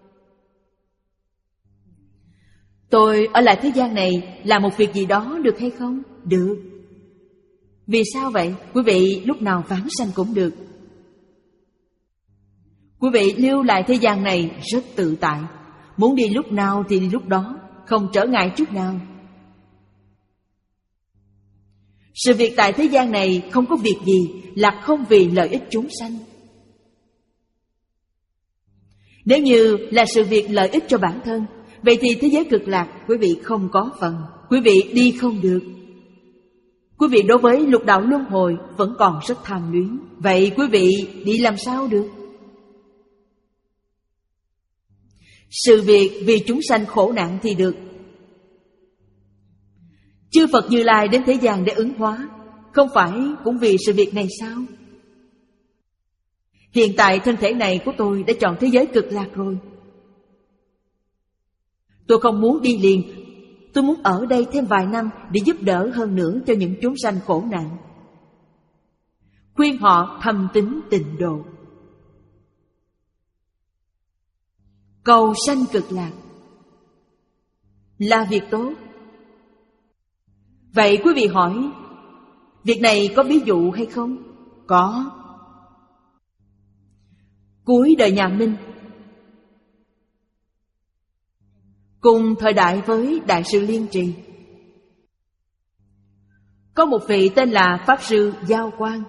Tôi ở lại thế gian này làm một việc gì đó được hay không? Được. Vì sao vậy? Quý vị lúc nào vãng sanh cũng được. Quý vị lưu lại thế gian này rất tự tại, muốn đi lúc nào thì đi lúc đó, không trở ngại chút nào. Sự việc tại thế gian này không có việc gì là không vì lợi ích chúng sanh. Nếu như là sự việc lợi ích cho bản thân, vậy thì thế giới Cực Lạc quý vị không có phần, quý vị đi không được. Quý vị đối với lục đạo luân hồi vẫn còn rất tham luyến, vậy quý vị đi làm sao được? Sự việc vì chúng sanh khổ nạn thì được. Chư Phật Như Lai đến thế gian để ứng hóa, không phải cũng vì sự việc này sao? Hiện tại thân thể này của tôi đã chọn thế giới Cực Lạc rồi. Tôi không muốn đi liền, tôi muốn ở đây thêm vài năm để giúp đỡ hơn nữa cho những chúng sanh khổ nạn, khuyên họ thâm tín tịnh độ, cầu sanh Cực Lạc là việc tốt. Vậy quý vị hỏi, Việc này có ví dụ hay không? Có. Cuối đời nhà Minh, cùng thời đại với Đại sư Liên Trì, có một vị tên là Pháp Sư Giao Quang.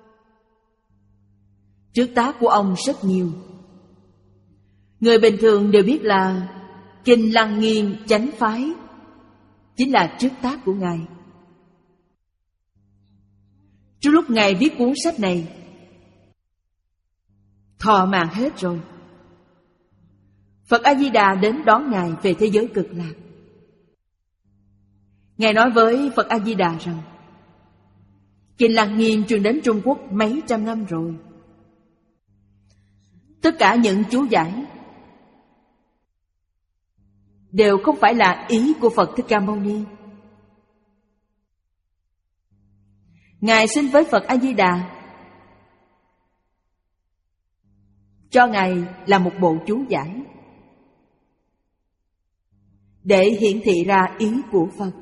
Trước tác của ông rất nhiều. Người bình thường đều biết là Kinh Lăng Nghiêm Chánh Phái chính là trước tác của Ngài. Trước lúc Ngài viết cuốn sách này, thọ mạng hết rồi. Phật A-di-đà đến đón Ngài về thế giới cực lạc. Ngài nói với Phật A-di-đà rằng Kinh Lăng Nghiêm truyền đến Trung Quốc mấy trăm năm rồi. Tất cả những chú giải đều không phải là ý của Phật Thích Ca Mâu Ni. Ngài xin với Phật A-di-đà cho Ngài là một bộ chú giải để hiển thị ra ý của Phật.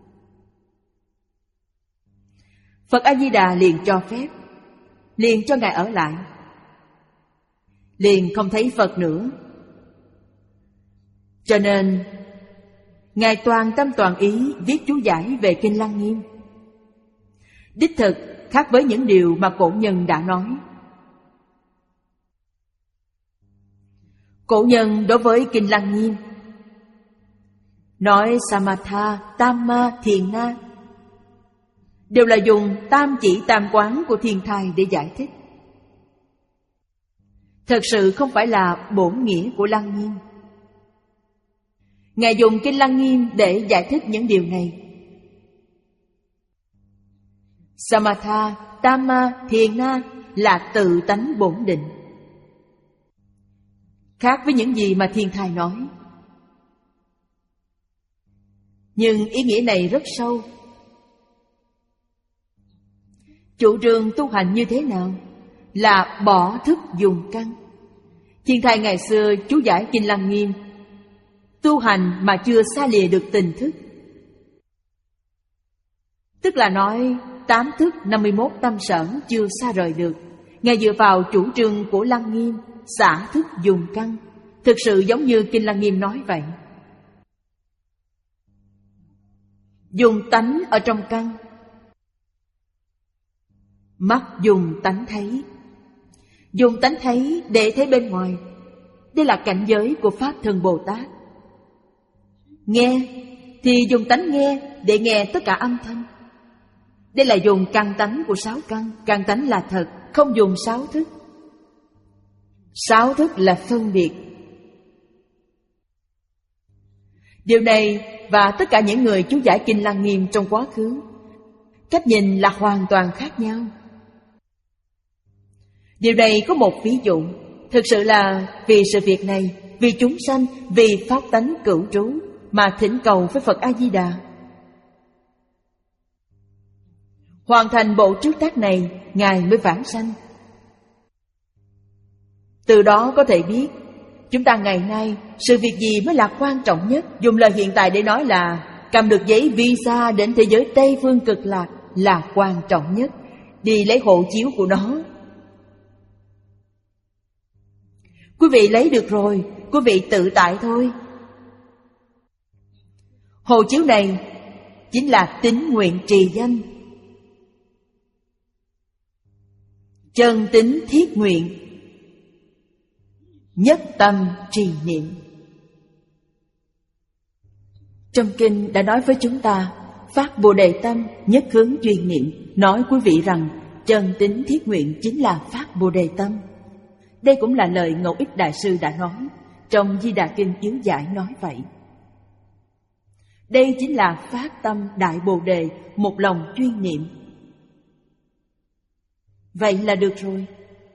Phật A-di-đà liền cho phép, liền cho Ngài ở lại. Liền không thấy Phật nữa. Cho nên Ngài toàn tâm toàn ý viết chú giải về Kinh Lăng Nghiêm. Đích thực khác với những điều mà cổ nhân đã nói. Cổ nhân đối với Kinh Lăng Nghiêm nói Samatha, Tamma, Thiền Na đều là dùng tam chỉ tam quán của Thiên Thai để giải thích. Thật sự không phải là bổn nghĩa của Lăng Nghiêm. Ngài dùng Kinh Lăng Nghiêm để giải thích những điều này. Samatha, Tamma, Thiền Na là tự tánh bổn định, khác với những gì mà Thiên Thai nói. Nhưng ý nghĩa này rất sâu. Chủ trương tu hành như thế nào? Là bỏ thức dùng căn. Thiên Thai ngày xưa chú giải Kinh Lăng Nghiêm, tu hành mà chưa xa lìa được tình thức. Tức là nói tám thức năm mươi mốt tâm sở chưa xa rời được. Ngài dựa vào chủ trương của Lăng Nghiêm, xả thức dùng căn, thực sự giống như Kinh Lăng Nghiêm nói vậy. Dùng tánh ở trong căn, mắt dùng tánh thấy. Dùng tánh thấy để thấy bên ngoài. Đây là cảnh giới của Pháp Thân Bồ Tát. Nghe thì dùng tánh nghe để nghe tất cả âm thanh. Đây là dùng căn tánh của sáu căn. Căn tánh là thật, không dùng sáu thức. Sáu thức là phân biệt. Điều này và tất cả những người chú giải Kinh Lăng Nghiêm trong quá khứ, cách nhìn là hoàn toàn khác nhau. Điều này có một ví dụ. Thực sự là vì sự việc này, vì chúng sanh, vì pháp tánh cửu trú mà thỉnh cầu với Phật A-di-đà. Hoàn thành bộ trước tác này, Ngài mới vãng sanh. Từ đó có thể biết chúng ta ngày nay sự việc gì mới là quan trọng nhất. Dùng lời hiện tại để nói là cầm được giấy visa đến thế giới Tây Phương Cực Lạc là quan trọng nhất. Đi lấy hộ chiếu của nó. Quý vị lấy được rồi, quý vị tự tại thôi. Hộ chiếu này chính là tín nguyện trì danh, chân tín thiết nguyện, nhất tâm trì niệm. Trong kinh đã nói với chúng ta phát Bồ Đề tâm, nhất hướng chuyên niệm. Nói quý vị rằng chân tín thiết nguyện chính là phát Bồ Đề tâm. Đây cũng là lời Ngẫu Ích Đại Sư đã nói. Trong Di Đà Kinh Yếu Giải nói vậy. Đây chính là phát tâm Đại Bồ Đề, một lòng chuyên niệm. Vậy là được rồi.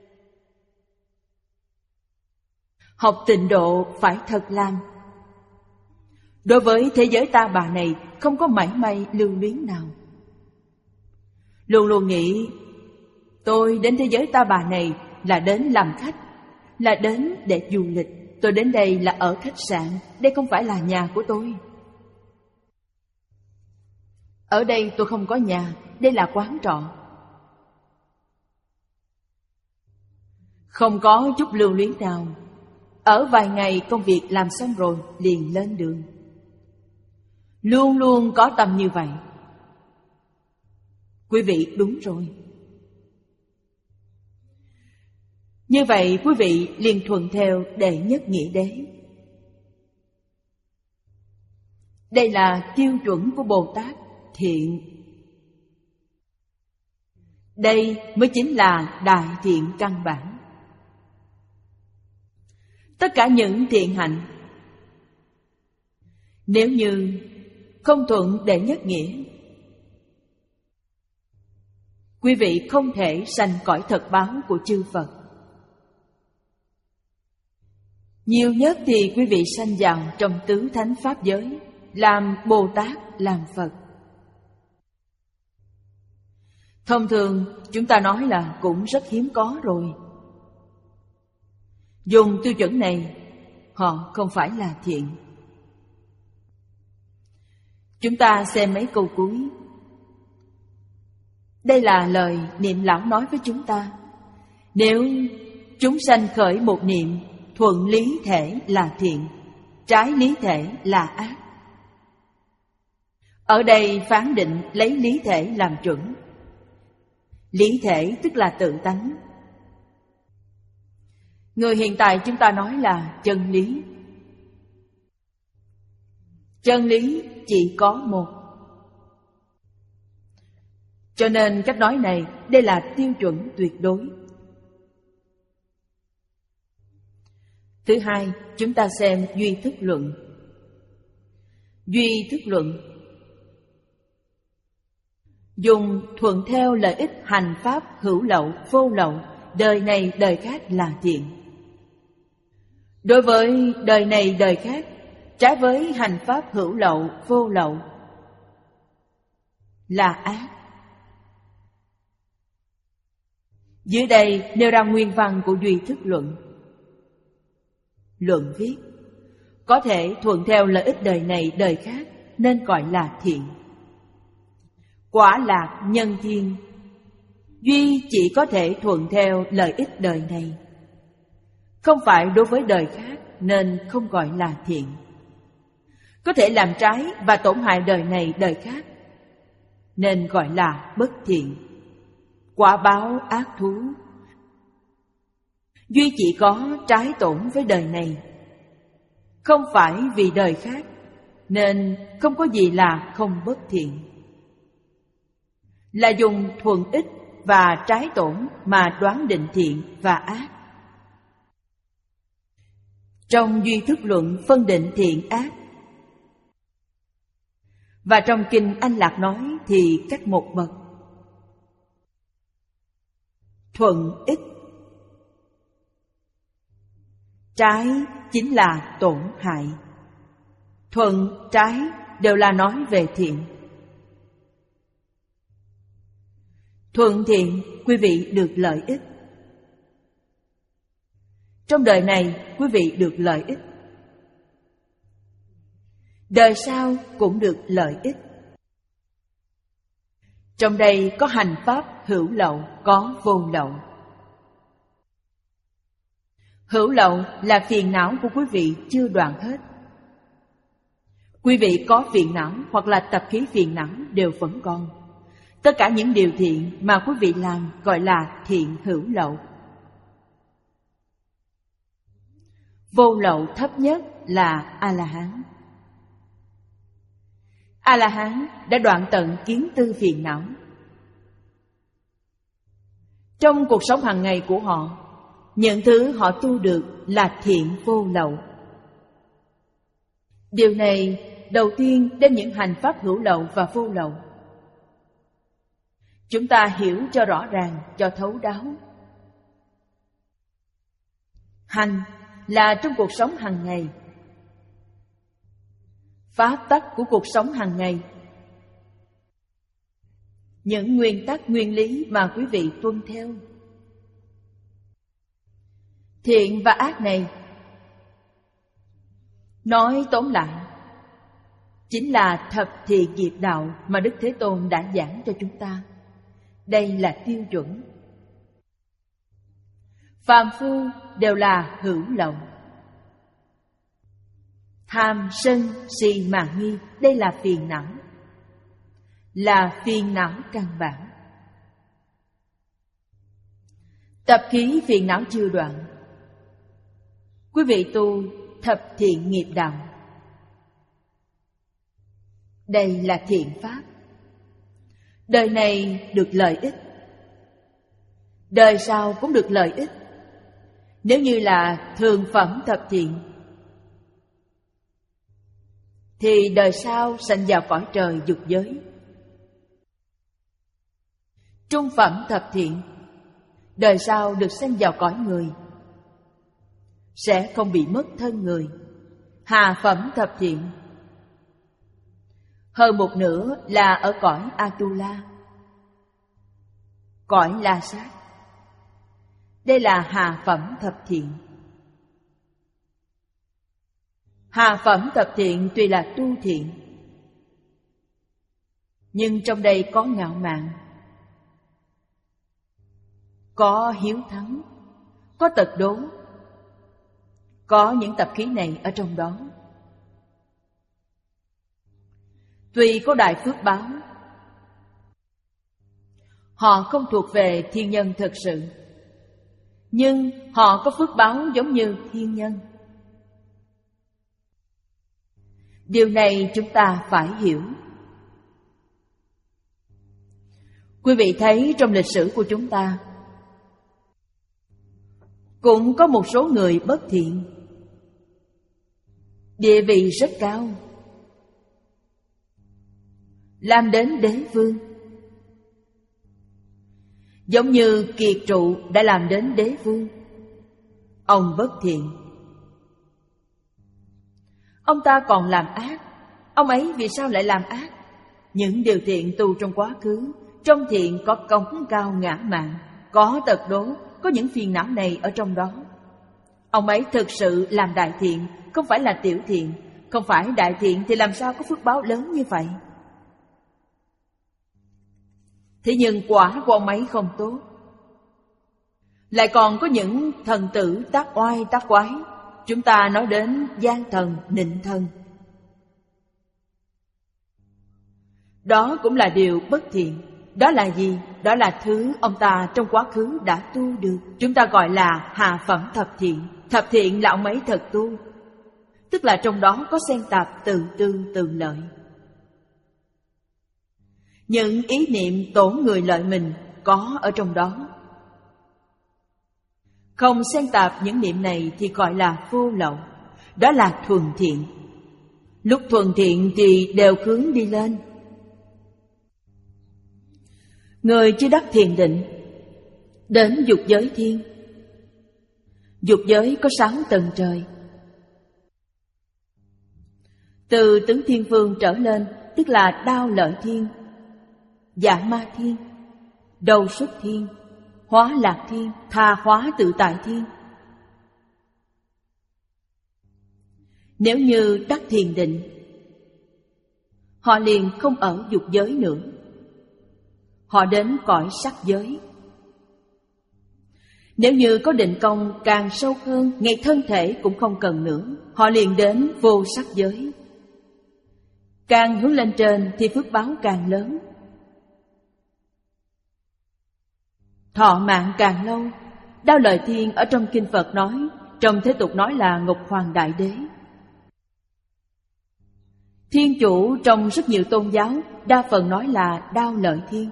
Học tịnh độ phải thật làm. Đối với thế giới ta bà này không có mảy may lưu luyến nào. Luôn luôn nghĩ tôi đến thế giới ta bà này là đến làm khách, là đến để du lịch. Tôi đến đây là ở khách sạn, đây không phải là nhà của tôi. Ở đây tôi không có nhà, đây là quán trọ. Không có chút lưu luyến nào. Ở vài ngày công việc làm xong rồi liền lên đường. Luôn luôn có tâm như vậy. Quý vị đúng rồi. Như vậy quý vị liền thuận theo đệ nhất nghĩa đế. Đây là tiêu chuẩn của Bồ Tát thiện. Đây mới chính là đại thiện căn bản. Tất cả những thiện hạnh, nếu như không thuận đệ nhất nghĩa, quý vị không thể sanh cõi thật báo của chư Phật. Nhiều nhất thì quý vị sanh vào trong tứ thánh pháp giới, làm Bồ Tát, làm Phật. Thông thường chúng ta nói là cũng rất hiếm có rồi. Dùng tiêu chuẩn này, họ không phải là thiện. Chúng ta xem mấy câu cuối. Đây là lời niệm lão nói với chúng ta. Nếu chúng sanh khởi một niệm, thuận lý thể là thiện, trái lý thể là ác. Ở đây phán định lấy lý thể làm chuẩn. Lý thể tức là tự tánh. Người hiện tại chúng ta nói là chân lý. Chân lý chỉ có một. Cho nên cách nói này, đây là tiêu chuẩn tuyệt đối. Thứ hai, chúng ta xem duy thức luận. Duy thức luận dùng thuận theo lợi ích hành pháp hữu lậu, vô lậu, đời này đời khác là thiện. Đối với đời này đời khác, trái với hành pháp hữu lậu, vô lậu là ác. Dưới đây nêu ra nguyên văn của duy thức luận. Luận viết: có thể thuận theo lợi ích đời này đời khác nên gọi là thiện. Quả lạc nhân thiên, duy chỉ có thể thuận theo lợi ích đời này, không phải đối với đời khác nên không gọi là thiện. Có thể làm trái và tổn hại đời này đời khác nên gọi là bất thiện. Quả báo ác thú, duy chỉ có trái tổn với đời này, không phải vì đời khác nên không có gì là không bất thiện. Là dùng thuận ích và trái tổn mà đoán định thiện và ác. Trong duy thức luận phân định thiện ác. Và trong kinh Anh Lạc nói thì cách một bậc. Thuận ích, trái chính là tổn hại. Thuận, trái đều là nói về thiện. Thuận thiện, quý vị được lợi ích. Trong đời này, quý vị được lợi ích. Đời sau cũng được lợi ích. Trong đây có hành pháp hữu lậu, có vô lậu. Hữu lậu là phiền não của quý vị chưa đoạn hết. Quý vị có phiền não hoặc là tập khí phiền não đều vẫn còn. Tất cả những điều thiện mà quý vị làm gọi là thiện hữu lậu. Vô lậu thấp nhất là A-la-hán. A-la-hán đã đoạn tận kiến tư phiền não. Trong cuộc sống hàng ngày của họ, những thứ họ tu được là thiện vô lậu. Điều này đầu tiên đem những hành pháp hữu lậu và vô lậu. Chúng ta hiểu cho rõ ràng, cho thấu đáo. Hành là trong cuộc sống hàng ngày. Pháp tắc của cuộc sống hàng ngày. Những nguyên tắc nguyên lý mà quý vị tuân theo. Thiện và ác này, nói tóm lại, chính là thập thiện nghiệp đạo mà Đức Thế Tôn đã giảng cho chúng ta. Đây là tiêu chuẩn. Phàm phu đều là hữu lậu. Tham, sân, si, mạn nghi, đây là phiền não, là phiền não căn bản. Tập khí phiền não chưa đoạn, quý vị tu thập thiện nghiệp đạo. Đây là thiện pháp. Đời này được lợi ích, đời sau cũng được lợi ích. Nếu như là thường phẩm thập thiện thì đời sau sanh vào cõi trời dục giới. Trung phẩm thập thiện, đời sau được sanh vào cõi người, sẽ không bị mất thân người. Hạ phẩm thập thiện, hơn một nửa là ở cõi Atula, cõi La Sát. Đây là hạ phẩm thập thiện. Hạ phẩm thập thiện tuy là tu thiện, nhưng trong đây có ngạo mạn, có hiếu thắng, có tật đố, có những tập khí này ở trong đó. Tuy có đại phước báo, họ không thuộc về thiên nhân thực sự, nhưng họ có phước báo giống như thiên nhân. Điều này chúng ta phải hiểu. Quý vị thấy trong lịch sử của chúng ta cũng có một số người bất thiện, địa vị rất cao, làm đến đế vương. Giống như Kiệt Trụ đã làm đến đế vương. Ông bất thiện, ông ta còn làm ác. Ông ấy vì sao lại làm ác? Những điều thiện tu trong quá khứ, trong thiện có cống cao ngã mạn, có tật đố, có những phiền não này ở trong đó. Ông ấy thực sự làm đại thiện, không phải là tiểu thiện. Không phải đại thiện thì làm sao có phước báo lớn như vậy? Thế nhưng quả của ông ấy không tốt. Lại còn có những thần tử tác oai tác quái. Chúng ta nói đến gian thần, nịnh thần. Đó cũng là điều bất thiện. Đó là gì? Đó là thứ ông ta trong quá khứ đã tu được. Chúng ta gọi là hạ phẩm thập thiện. Thập thiện là ông ấy thật tu, tức là trong đó có xen tạp từ tư từ lợi. Những ý niệm tổn người lợi mình có ở trong đó. Không xen tạp những niệm này thì gọi là vô lậu. Đó là thuần thiện. Lúc thuần thiện thì đều hướng đi lên. Người chưa đắc thiền định đến dục giới thiên. Dục giới có sáu tầng trời. Từ tứ thiên phương trở lên tức là đao lợi thiên, dạ ma thiên, đầu xuất thiên, hóa lạc thiên, tha hóa tự tại thiên. Nếu như đắc thiền định, họ liền không ở dục giới nữa. Họ đến cõi sắc giới. Nếu như có định công càng sâu hơn, ngay thân thể cũng không cần nữa, họ liền đến vô sắc giới. Càng hướng lên trên thì phước báo càng lớn, thọ mạng càng lâu. Đao lợi thiên ở trong kinh Phật nói, trong thế tục nói là Ngọc Hoàng Đại Đế. Thiên chủ trong rất nhiều tôn giáo đa phần nói là đao lợi thiên.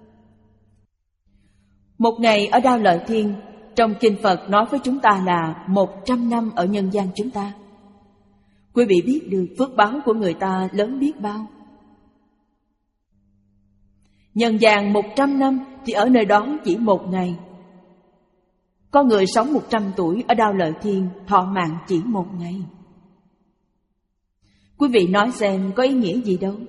Một ngày ở đao lợi thiên, trong kinh Phật nói với chúng ta là một trăm năm ở nhân gian chúng ta. Quý vị biết được phước báo của người ta lớn biết bao. Nhân gian một trăm năm thì ở nơi đó chỉ một ngày. Có người sống một trăm tuổi ở đao lợi thiên, thọ mạng chỉ một ngày. Quý vị nói xem có ý nghĩa gì đâu.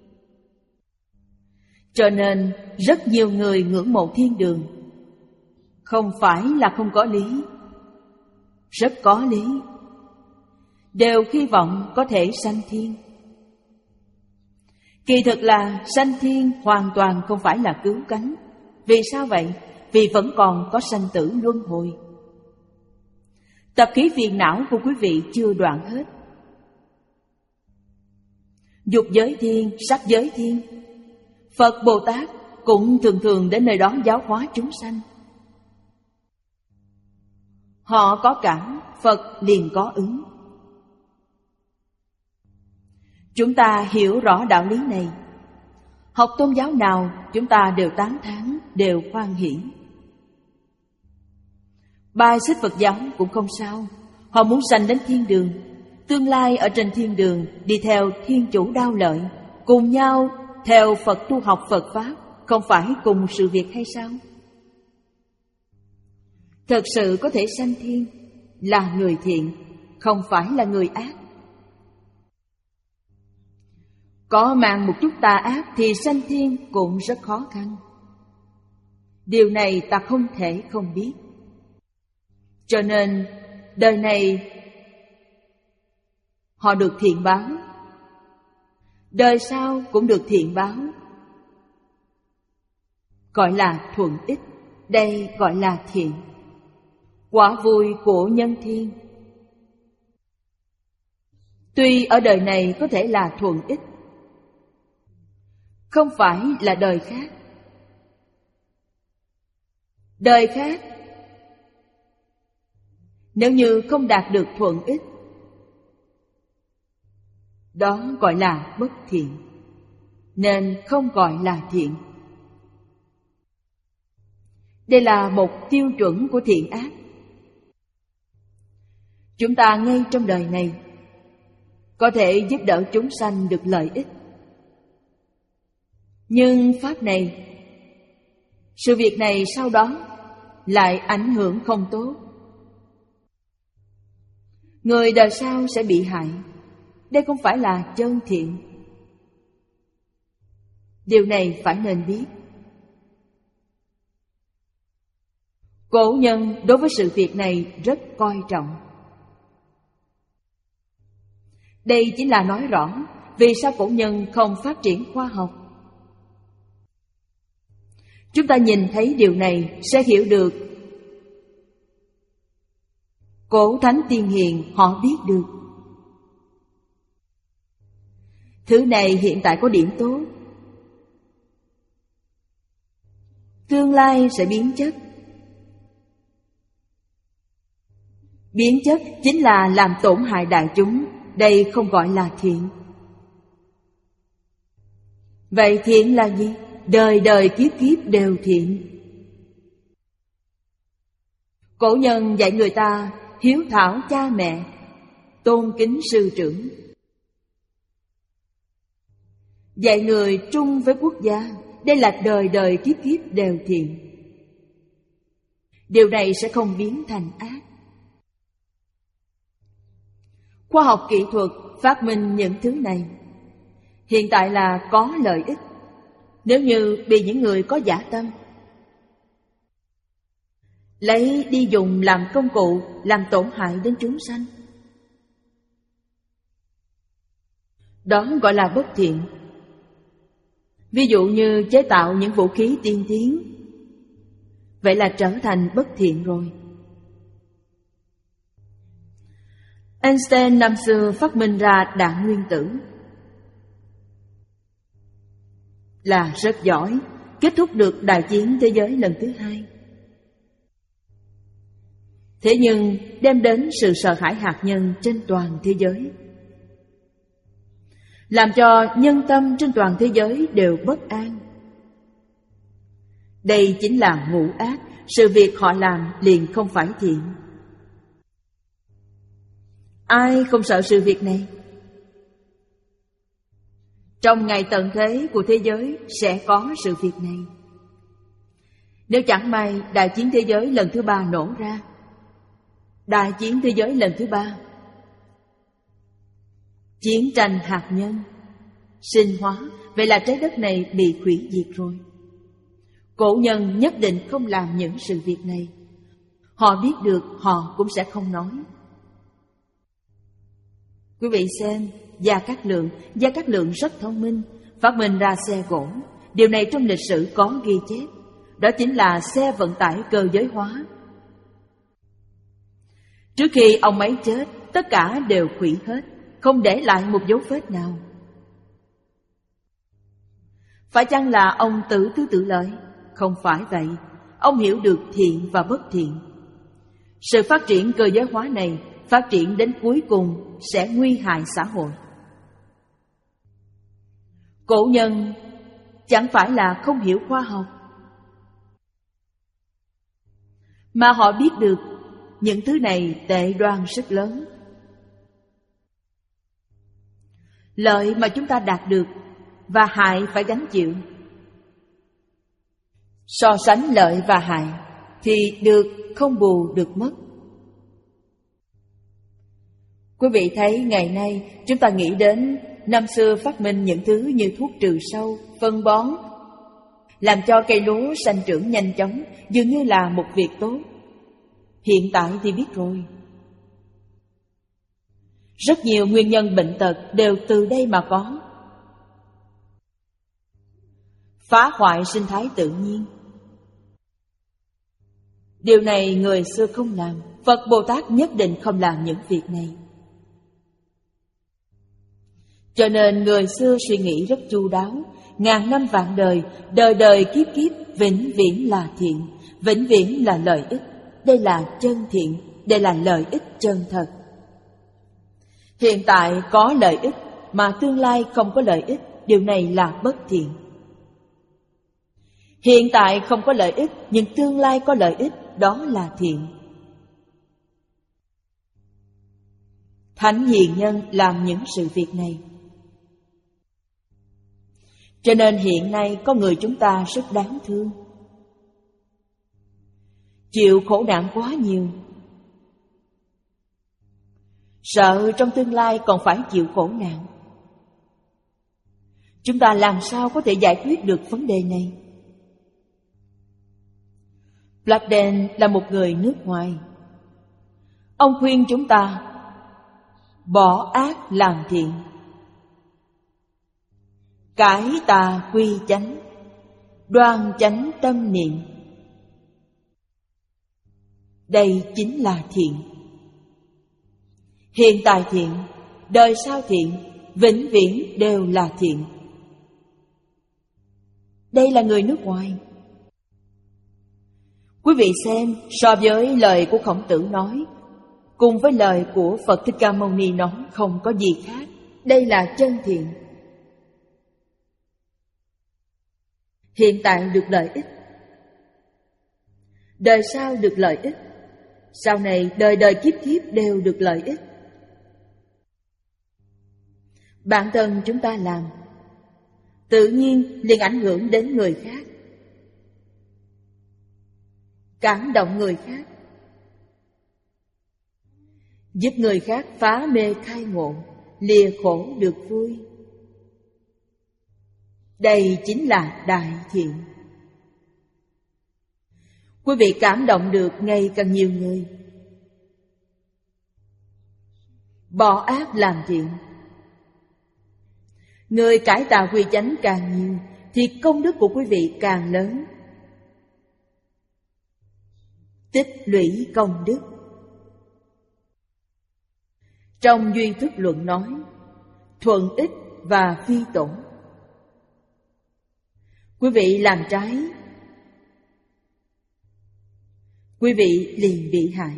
Cho nên rất nhiều người ngưỡng mộ thiên đường. Không phải là không có lý, rất có lý. Đều hy vọng có thể sanh thiên. Kỳ thực là sanh thiên hoàn toàn không phải là cứu cánh. Vì sao vậy? Vì vẫn còn có sanh tử luân hồi. Tập khí phiền não của quý vị chưa đoạn hết. Dục giới thiên, sắc giới thiên. Phật Bồ Tát cũng thường thường đến nơi đó giáo hóa chúng sanh. Họ có cảm, Phật liền có ứng. Chúng ta hiểu rõ đạo lý này. Học tôn giáo nào chúng ta đều tán thán, đều hoan hỷ. Bài xích Phật giáo cũng không sao. Họ muốn sanh đến thiên đường, tương lai ở trên thiên đường đi theo thiên chủ đao lợi, cùng nhau theo Phật tu học Phật Pháp, không phải cùng một sự việc hay sao? Thật sự có thể sanh thiên là người thiện, không phải là người ác. Có mang một chút tà ác thì sanh thiên cũng rất khó khăn. Điều này ta không thể không biết. Cho nên đời này họ được thiện báo, đời sau cũng được thiện báo. Gọi là thuận ích, đây gọi là thiện. Quả vui của nhân thiên. Tuy ở đời này có thể là thuận ích, không phải là đời khác. Đời khác, nếu như không đạt được thuận ích, đó gọi là bất thiện, nên không gọi là thiện. Đây là một tiêu chuẩn của thiện ác. Chúng ta ngay trong đời này có thể giúp đỡ chúng sanh được lợi ích. Nhưng pháp này, sự việc này sau đó lại ảnh hưởng không tốt. Người đời sau sẽ bị hại. Đây không phải là chân thiện. Điều này phải nên biết. Cổ nhân đối với sự việc này rất coi trọng. Đây chính là nói rõ vì sao cổ nhân không phát triển khoa học. Chúng ta nhìn thấy điều này sẽ hiểu được cổ thánh tiên hiền họ biết được. Thứ này hiện tại có điểm tốt, tương lai sẽ biến chất. Biến chất chính là làm tổn hại đại chúng. Đây không gọi là thiện. Vậy thiện là gì? Đời đời kiếp kiếp đều thiện. Cổ nhân dạy người ta hiếu thảo cha mẹ, tôn kính sư trưởng, dạy người trung với quốc gia. Đây là đời đời kiếp kiếp đều thiện. Điều này sẽ không biến thành ác. Khoa học kỹ thuật phát minh những thứ này hiện tại là có lợi ích. Nếu như bị những người có dã tâm lấy đi dùng làm công cụ, làm tổn hại đến chúng sanh, đó gọi là bất thiện. Ví dụ như chế tạo những vũ khí tiên tiến, vậy là trở thành bất thiện rồi. Einstein năm xưa phát minh ra đạn nguyên tử là rất giỏi, kết thúc được đại chiến thế giới lần thứ hai. Thế nhưng đem đến sự sợ hãi hạt nhân trên toàn thế giới, làm cho nhân tâm trên toàn thế giới đều bất an. Đây chính là ngũ ác. Sự việc họ làm liền không phải thiện. Ai không sợ sự việc này? Trong ngày tận thế của thế giới sẽ có sự việc này. Nếu chẳng may đại chiến thế giới lần thứ ba nổ ra, đại chiến thế giới lần thứ ba, chiến tranh hạt nhân, sinh hóa, vậy là trái đất này bị hủy diệt rồi. Cổ nhân nhất định không làm những sự việc này. Họ biết được, họ cũng sẽ không nói. Quý vị xem, Gia Cát Lượng, Gia Cát Lượng rất thông minh. phát minh ra xe gỗ. Điều này trong lịch sử có ghi chép. Đó chính là xe vận tải cơ giới hóa. Trước khi ông ấy chết, tất cả đều hủy hết, không để lại một dấu vết nào. Phải chăng là ông tự tư tự lợi? Không phải vậy. Ông hiểu được thiện và bất thiện. Sự phát triển cơ giới hóa này phát triển đến cuối cùng sẽ nguy hại xã hội. Cổ nhân chẳng phải là không hiểu khoa học, mà họ biết được những thứ này tệ đoan rất lớn. Lợi mà chúng ta đạt được và hại phải gánh chịu. So sánh lợi và hại thì được không bù được mất. Quý vị thấy ngày nay chúng ta nghĩ đến năm xưa phát minh những thứ như thuốc trừ sâu, phân bón, làm cho cây lúa sanh trưởng nhanh chóng, dường như là một việc tốt. Hiện tại thì biết rồi. Rất nhiều nguyên nhân bệnh tật đều từ đây mà có. Phá hoại sinh thái tự nhiên. Điều này người xưa không làm, Phật Bồ Tát nhất định không làm những việc này. Cho nên người xưa suy nghĩ rất chu đáo. Ngàn năm vạn đời, đời đời kiếp kiếp, vĩnh viễn là thiện, vĩnh viễn là lợi ích. Đây là chân thiện, đây là lợi ích chân thật. Hiện tại có lợi ích mà tương lai không có lợi ích, điều này là bất thiện. Hiện tại không có lợi ích nhưng tương lai có lợi ích, đó là thiện. Thánh hiền nhân làm những sự việc này. Cho nên hiện nay có người chúng ta rất đáng thương, chịu khổ nạn quá nhiều, sợ trong tương lai còn phải chịu khổ nạn. Chúng ta làm sao có thể giải quyết được vấn đề này? Blackden là một người nước ngoài. Ông khuyên chúng ta bỏ ác làm thiện, cải tà quy chánh, đoan chánh tâm niệm. Đây chính là thiện. Hiện tại thiện, đời sau thiện, vĩnh viễn đều là thiện. Đây là người nước ngoài. Quý vị xem, so với lời của Khổng Tử nói, cùng với lời của Phật Thích Ca Mâu Ni nói, không có gì khác. Đây là chân thiện. Hiện tại được lợi ích, đời sau được lợi ích, sau này đời đời kiếp kiếp đều được lợi ích. Bản thân chúng ta làm, tự nhiên liền ảnh hưởng đến người khác, cảm động người khác, giúp người khác phá mê khai ngộ, lìa khổ được vui. Đây chính là đại thiện. Quý vị cảm động được ngày càng nhiều người. Bỏ ác làm thiện, người cải tà quy chánh càng nhiều thì công đức của quý vị càng lớn. Tích lũy công đức. Trong Duy Thức Luận nói, thuận ích và phi tổn. Quý vị làm trái, quý vị liền bị hại,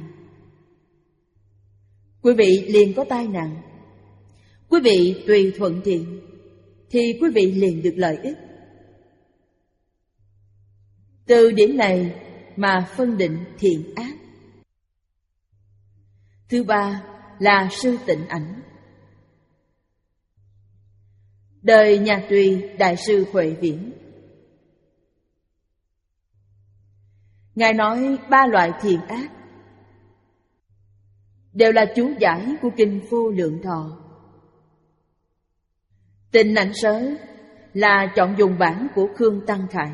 quý vị liền có tai nạn. Quý vị tùy thuận thiện thì quý vị liền được lợi ích. Từ điểm này mà phân định thiện ác. Thứ ba là sư tịnh ảnh. Đời nhà Tùy Đại sư Huệ Viễn, Ngài nói ba loại thiện ác đều là chú giải của Kinh Vô Lượng Thọ. Tịnh ảnh sớ là chọn dùng bản của Khương Tăng Khải.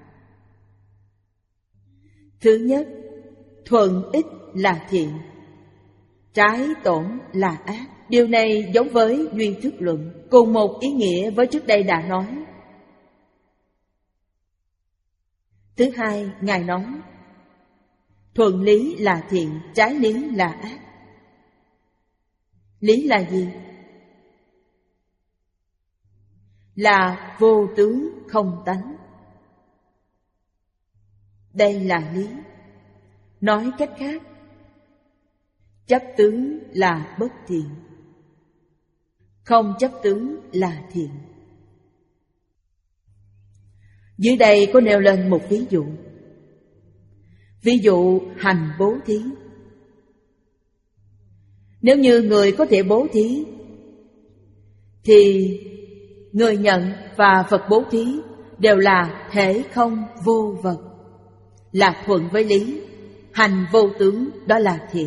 Thứ nhất, thuận ích là thiện, trái tổn là ác. Điều này giống với duy thức luận, cùng một ý nghĩa với trước đây đã nói. Thứ hai, Ngài nói thuận lý là thiện, trái lý là ác. Lý là gì? Là vô tướng không tánh. Đây là lý. Nói cách khác, chấp tướng là bất thiện, không chấp tướng là thiện. Dưới đây có nêu lên một ví dụ. Ví dụ hành bố thí. Nếu như người có thể bố thí, thì người nhận và Phật bố thí đều là thể không vô vật, là thuận với lý. Hành vô tướng, đó là thiện.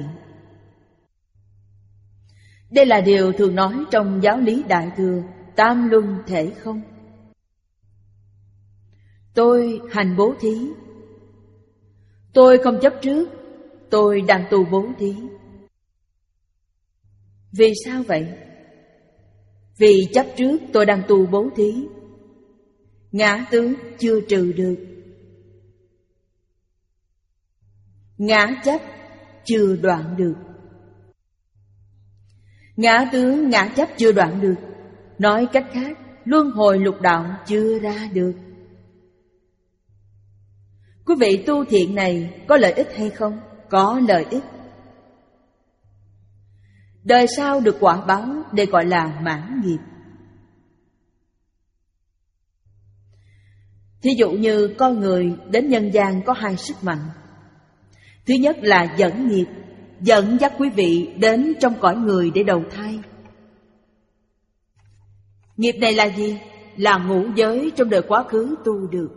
Đây là điều thường nói trong giáo lý Đại Thừa, tam luân thể không. Tôi hành bố thí, tôi không chấp trước, tôi đang tu bố thí. Vì sao vậy? Vì chấp trước tôi đang tu bố thí, ngã tướng chưa trừ được, ngã chấp chưa đoạn được. Ngã tướng ngã chấp chưa đoạn được, nói cách khác, luân hồi lục đạo chưa ra được. Quý vị tu thiện này có lợi ích hay không? Có lợi ích. Đời sau được quả báo, đây gọi là mãn nghiệp. Thí dụ như con người đến nhân gian có hai sức mạnh. Thứ nhất là dẫn nghiệp, dẫn dắt quý vị đến trong cõi người để đầu thai. Nghiệp này là gì? Là ngũ giới trong đời quá khứ tu được.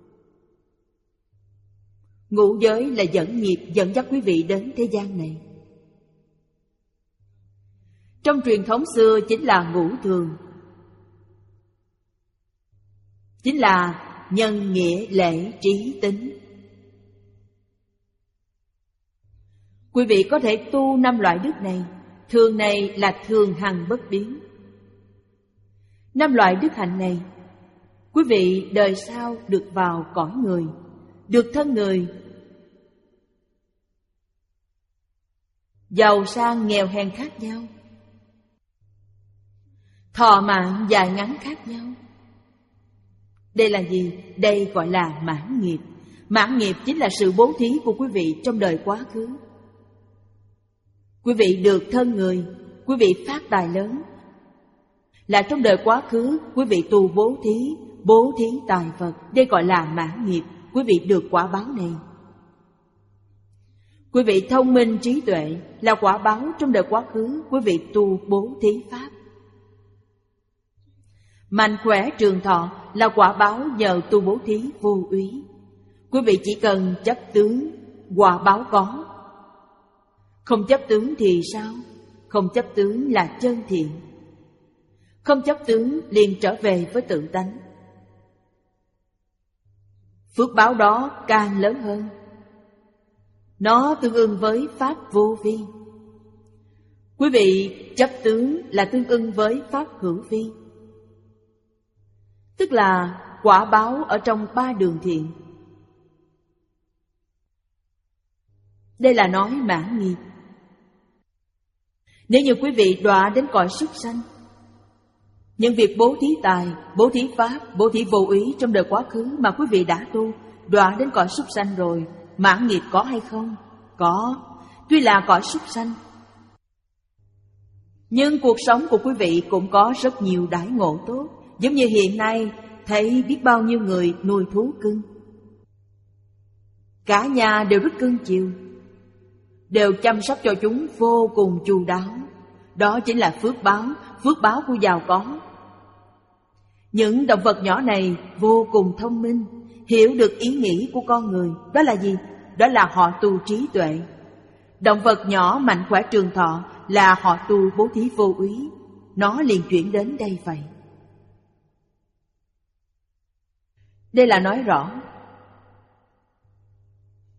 Ngũ giới là dẫn nghiệp, dẫn dắt quý vị đến thế gian này. Trong truyền thống xưa chính là ngũ thường, chính là nhân, nghĩa, lễ, trí, tính. Quý vị có thể tu năm loại đức này. Thường này là thường hằng bất biến. Năm loại đức hạnh này, quý vị đời sau được vào cõi người, được thân người. Giàu sang nghèo hèn khác nhau, thọ mạng dài ngắn khác nhau. Đây là gì? Đây gọi là mãn nghiệp. Mãn nghiệp chính là sự bố thí của quý vị trong đời quá khứ. Quý vị được thân người, quý vị phát tài lớn, là trong đời quá khứ quý vị tu bố thí, bố thí tài vật. Đây gọi là mãn nghiệp. Quý vị được quả báo này. Quý vị thông minh trí tuệ, là quả báo trong đời quá khứ quý vị tu bố thí pháp. Mạnh khỏe trường thọ là quả báo nhờ tu bố thí vô úy. Quý vị chỉ cần chấp tướng, quả báo có. Không chấp tướng thì sao? Không chấp tướng là chân thiện. Không chấp tướng liền trở về với tự tánh. Phước báo đó càng lớn hơn. Nó tương ưng với pháp vô vi. Quý vị chấp tướng là tương ưng với pháp hữu vi, tức là quả báo ở trong ba đường thiện. Đây là nói mãn nghiệp. Nếu như quý vị đọa đến cõi súc sanh, những việc bố thí tài, bố thí pháp, bố thí vô úy trong đời quá khứ mà quý vị đã tu, đọa đến cõi súc sanh rồi, mãn nghiệp có hay không? Có. Tuy là cõi súc sanh, nhưng cuộc sống của quý vị cũng có rất nhiều đãi ngộ tốt. Giống như hiện nay thấy biết bao nhiêu người nuôi thú cưng, cả nhà đều rất cưng chiều, đều chăm sóc cho chúng vô cùng chu đáo. Đó chính là phước báo, phước báo của giàu có. Những động vật nhỏ này vô cùng thông minh, hiểu được ý nghĩ của con người. Đó là gì? Đó là họ tu trí tuệ. Động vật nhỏ mạnh khỏe trường thọ là họ tu bố thí vô úy. Nó liền chuyển đến đây vậy. Đây là nói rõ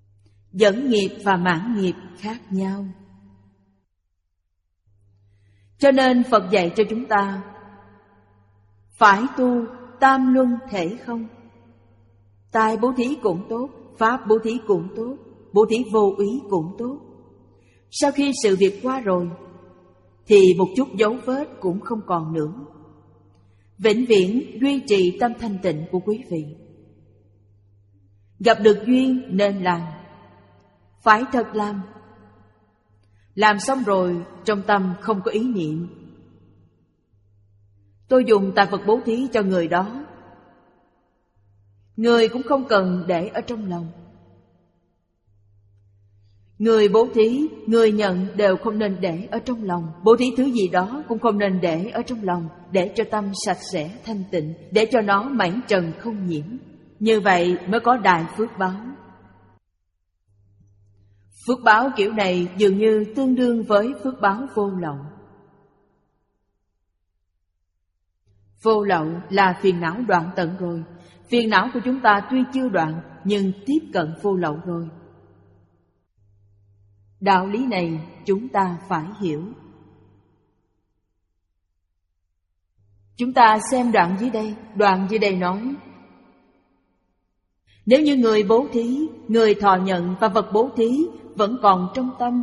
dẫn nghiệp và mãn nghiệp khác nhau. Cho nên Phật dạy cho chúng ta phải tu tam luân thể không. Tài bố thí cũng tốt, pháp bố thí cũng tốt, bố thí vô úy cũng tốt. Sau khi sự việc qua rồi thì một chút dấu vết cũng không còn nữa. Vĩnh viễn duy trì tâm thanh tịnh của quý vị. Gặp được duyên nên làm, phải thật làm. Làm xong rồi trong tâm không có ý niệm tôi dùng tài vật bố thí cho người đó. Người cũng không cần để ở trong lòng. Người bố thí, người nhận đều không nên để ở trong lòng. Bố thí thứ gì đó cũng không nên để ở trong lòng, để cho tâm sạch sẽ thanh tịnh, để cho nó mảy trần không nhiễm. Như vậy mới có đại phước báo. Phước báo kiểu này dường như tương đương với phước báo vô lậu. Vô lậu là phiền não đoạn tận rồi. Phiền não của chúng ta tuy chưa đoạn nhưng tiếp cận vô lậu rồi. Đạo lý này chúng ta phải hiểu. Chúng ta xem đoạn dưới đây. Đoạn dưới đây nói, nếu như người bố thí, người thọ nhận và vật bố thí vẫn còn trong tâm,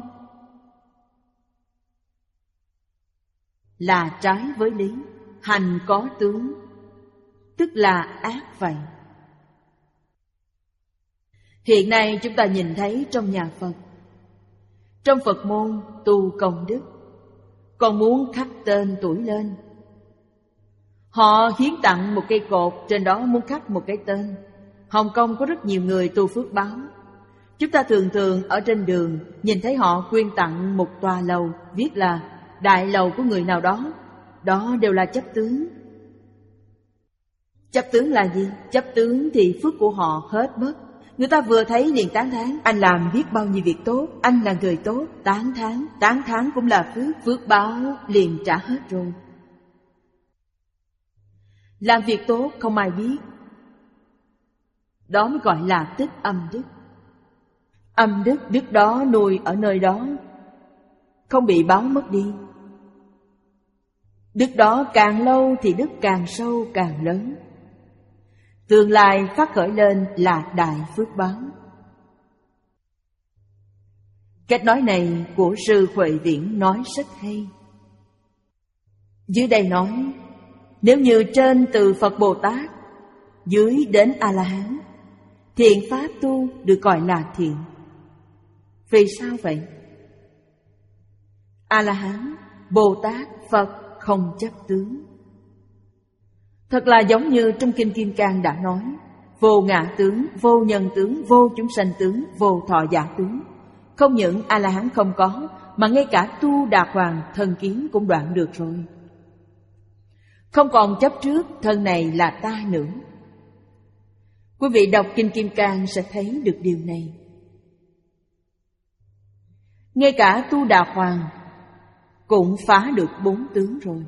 là trái với lý, hành có tướng, tức là ác vậy. Hiện nay chúng ta nhìn thấy trong nhà Phật, trong Phật môn tu công đức, còn muốn khắc tên tuổi lên. Họ hiến tặng một cây cột, trên đó muốn khắc một cái tên. Hồng Kông có rất nhiều người tu phước báo. Chúng ta thường thường ở trên đường nhìn thấy họ quyên tặng một tòa lầu, viết là đại lầu của người nào đó. Đó đều là chấp tướng. Chấp tướng là gì? Chấp tướng thì phước của họ hết mất. Người ta vừa thấy liền tán thán, anh làm biết bao nhiêu việc tốt, anh là người tốt. Tán thán, tán thán cũng là phước. Phước báo liền trả hết rồi. Làm việc tốt không ai biết, đó mới gọi là tích âm đức. Âm đức, đức đó nuôi ở nơi đó, không bị báo mất đi. Đức đó càng lâu thì đức càng sâu càng lớn. Tương lai phát khởi lên là đại phước báo. Cách nói này của Sư Huệ Viễn nói rất hay. Dưới đây nói, nếu như trên từ Phật Bồ Tát, dưới đến A-la-hán, thiện pháp tu được gọi là thiện. Vì sao vậy? A-la-hán, Bồ Tát, Phật không chấp tướng. Thật là giống như trong Kinh Kim Cang đã nói, vô ngã tướng, vô nhân tướng, vô chúng sanh tướng, vô thọ giả tướng. Không những A-la-hán không có, mà ngay cả tu Đà Hoàng thân kiến cũng đoạn được rồi. Không còn chấp trước thân này là ta nữa. Quý vị đọc Kinh Kim Cang sẽ thấy được điều này. Ngay cả tu Đà Hoàng cũng phá được bốn tướng rồi.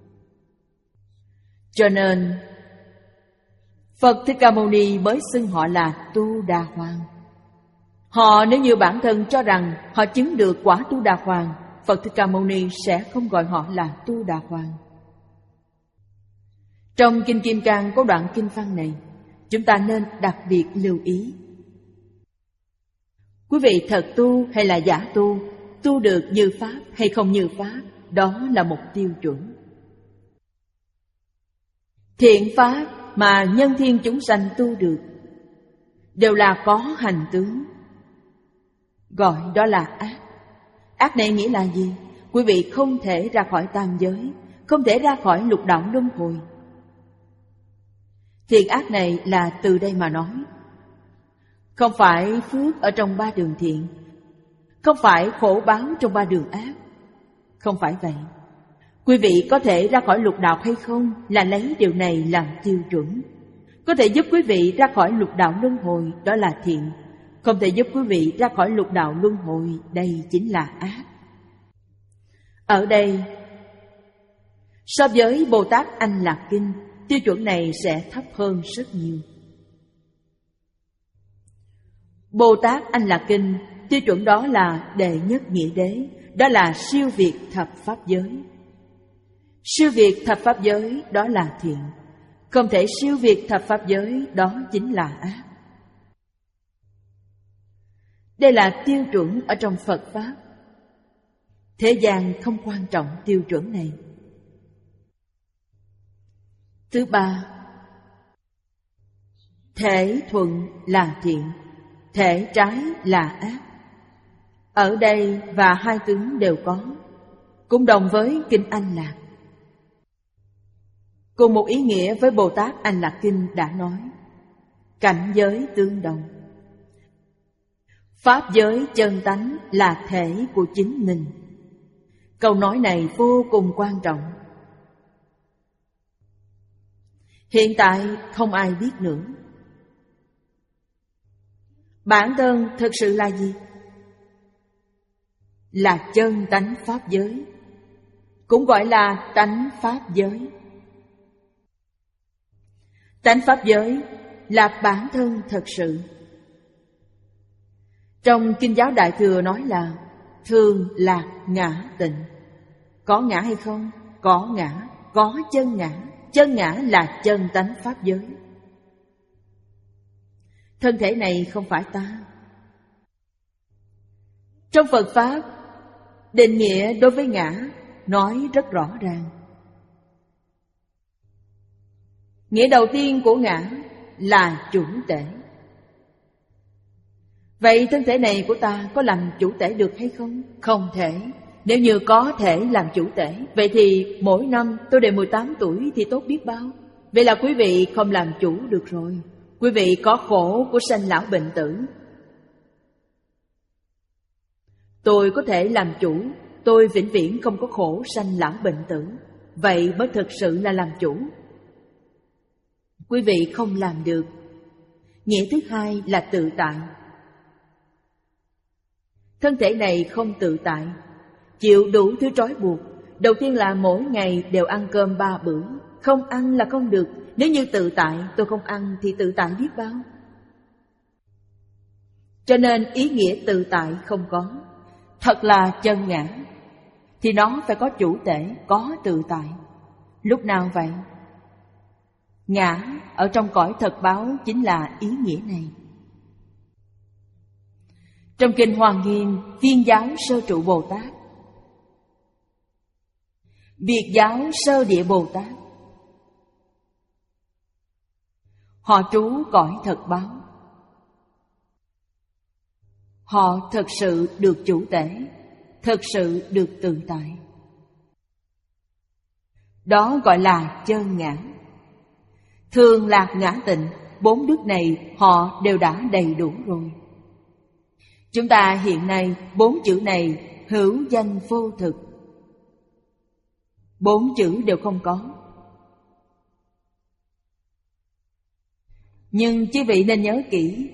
Cho nên Phật Thích Ca Mâu Ni mới xưng họ là tu Đà Hoàng. Họ nếu như bản thân cho rằng họ chứng được quả tu Đà Hoàng, Phật Thích Ca Mâu Ni sẽ không gọi họ là tu Đà Hoàng. Trong Kinh Kim Cang có đoạn kinh văn này, chúng ta nên đặc biệt lưu ý. Quý vị thật tu hay là giả tu, tu được như Pháp hay không như Pháp, đó là một tiêu chuẩn. Thiện Pháp mà nhân thiên chúng sanh tu được đều là có hành tướng, gọi đó là ác. Ác này nghĩa là gì? Quý vị không thể ra khỏi tam giới, không thể ra khỏi lục đạo luân hồi. Thiện ác này là từ đây mà nói. Không phải phước ở trong ba đường thiện, không phải khổ báo trong ba đường ác. Không phải vậy. Quý vị có thể ra khỏi lục đạo hay không là lấy điều này làm tiêu chuẩn. Có thể giúp quý vị ra khỏi lục đạo luân hồi, đó là thiện. Không thể giúp quý vị ra khỏi lục đạo luân hồi, đây chính là ác. Ở đây, so với Bồ Tát Anh Lạc Kinh, tiêu chuẩn này sẽ thấp hơn rất nhiều. Bồ Tát Anh Lạc Kinh, tiêu chuẩn đó là đệ nhất nghĩa đế, đó là siêu việt thập pháp giới. Siêu việt thập pháp giới đó là thiện. Không thể siêu việt thập pháp giới, đó chính là ác. Đây là tiêu chuẩn ở trong Phật Pháp. Thế gian không quan trọng tiêu chuẩn này. Thứ ba, thể thuận là thiện, thể trái là ác. Ở đây và hai tướng đều có, cũng đồng với Kinh Anh Lạc. Cùng một ý nghĩa với Bồ Tát Anh Lạc Kinh đã nói, cảnh giới tương đồng. Pháp giới chân tánh là thể của chính mình. Câu nói này vô cùng quan trọng. Hiện tại không ai biết nữa. Bản thân thực sự là gì? Là chân tánh pháp giới, cũng gọi là tánh pháp giới. Tánh pháp giới là bản thân thật sự. Trong Kinh giáo Đại Thừa nói là thường lạc ngã tịnh. Có ngã hay không? Có ngã, có chân ngã. Chân ngã là chân tánh pháp giới. Thân thể này không phải ta. Trong Phật Pháp, định nghĩa đối với ngã nói rất rõ ràng. Nghĩa đầu tiên của ngã là chủ tể. Vậy thân thể này của ta có làm chủ tể được hay không? Không thể. Nếu như có thể làm chủ tể, vậy thì mỗi năm tôi đều mười tám tuổi thì tốt biết bao. Vậy là quý vị không làm chủ được rồi. Quý vị có khổ của sanh lão bệnh tử. Tôi có thể làm chủ, tôi vĩnh viễn không có khổ sanh lão bệnh tử. Vậy mới thực sự là làm chủ. Quý vị không làm được. Nghĩa thứ hai là tự tại. Thân thể này không tự tại, chịu đủ thứ trói buộc. Đầu tiên là mỗi ngày đều ăn cơm ba bữa. Không ăn là không được. Nếu như tự tại, tôi không ăn thì tự tại biết bao. Cho nên ý nghĩa tự tại không có. Thật là chân ngã thì nó phải có chủ tể, có tự tại. Lúc nào vậy? Ngã ở trong cõi thật báo chính là ý nghĩa này. Trong Kinh Hoa Nghiêm, Viên giáo Sơ Trụ Bồ Tát, Biệt giáo Sơ Địa Bồ Tát, họ trú cõi thật báo. Họ thật sự được chủ tể, thật sự được tự tại. Đó gọi là chân ngã. Thường lạc ngã tịnh, bốn đức này họ đều đã đầy đủ rồi. Chúng ta hiện nay bốn chữ này hữu danh vô thực. Bốn chữ đều không có. Nhưng quý vị nên nhớ kỹ,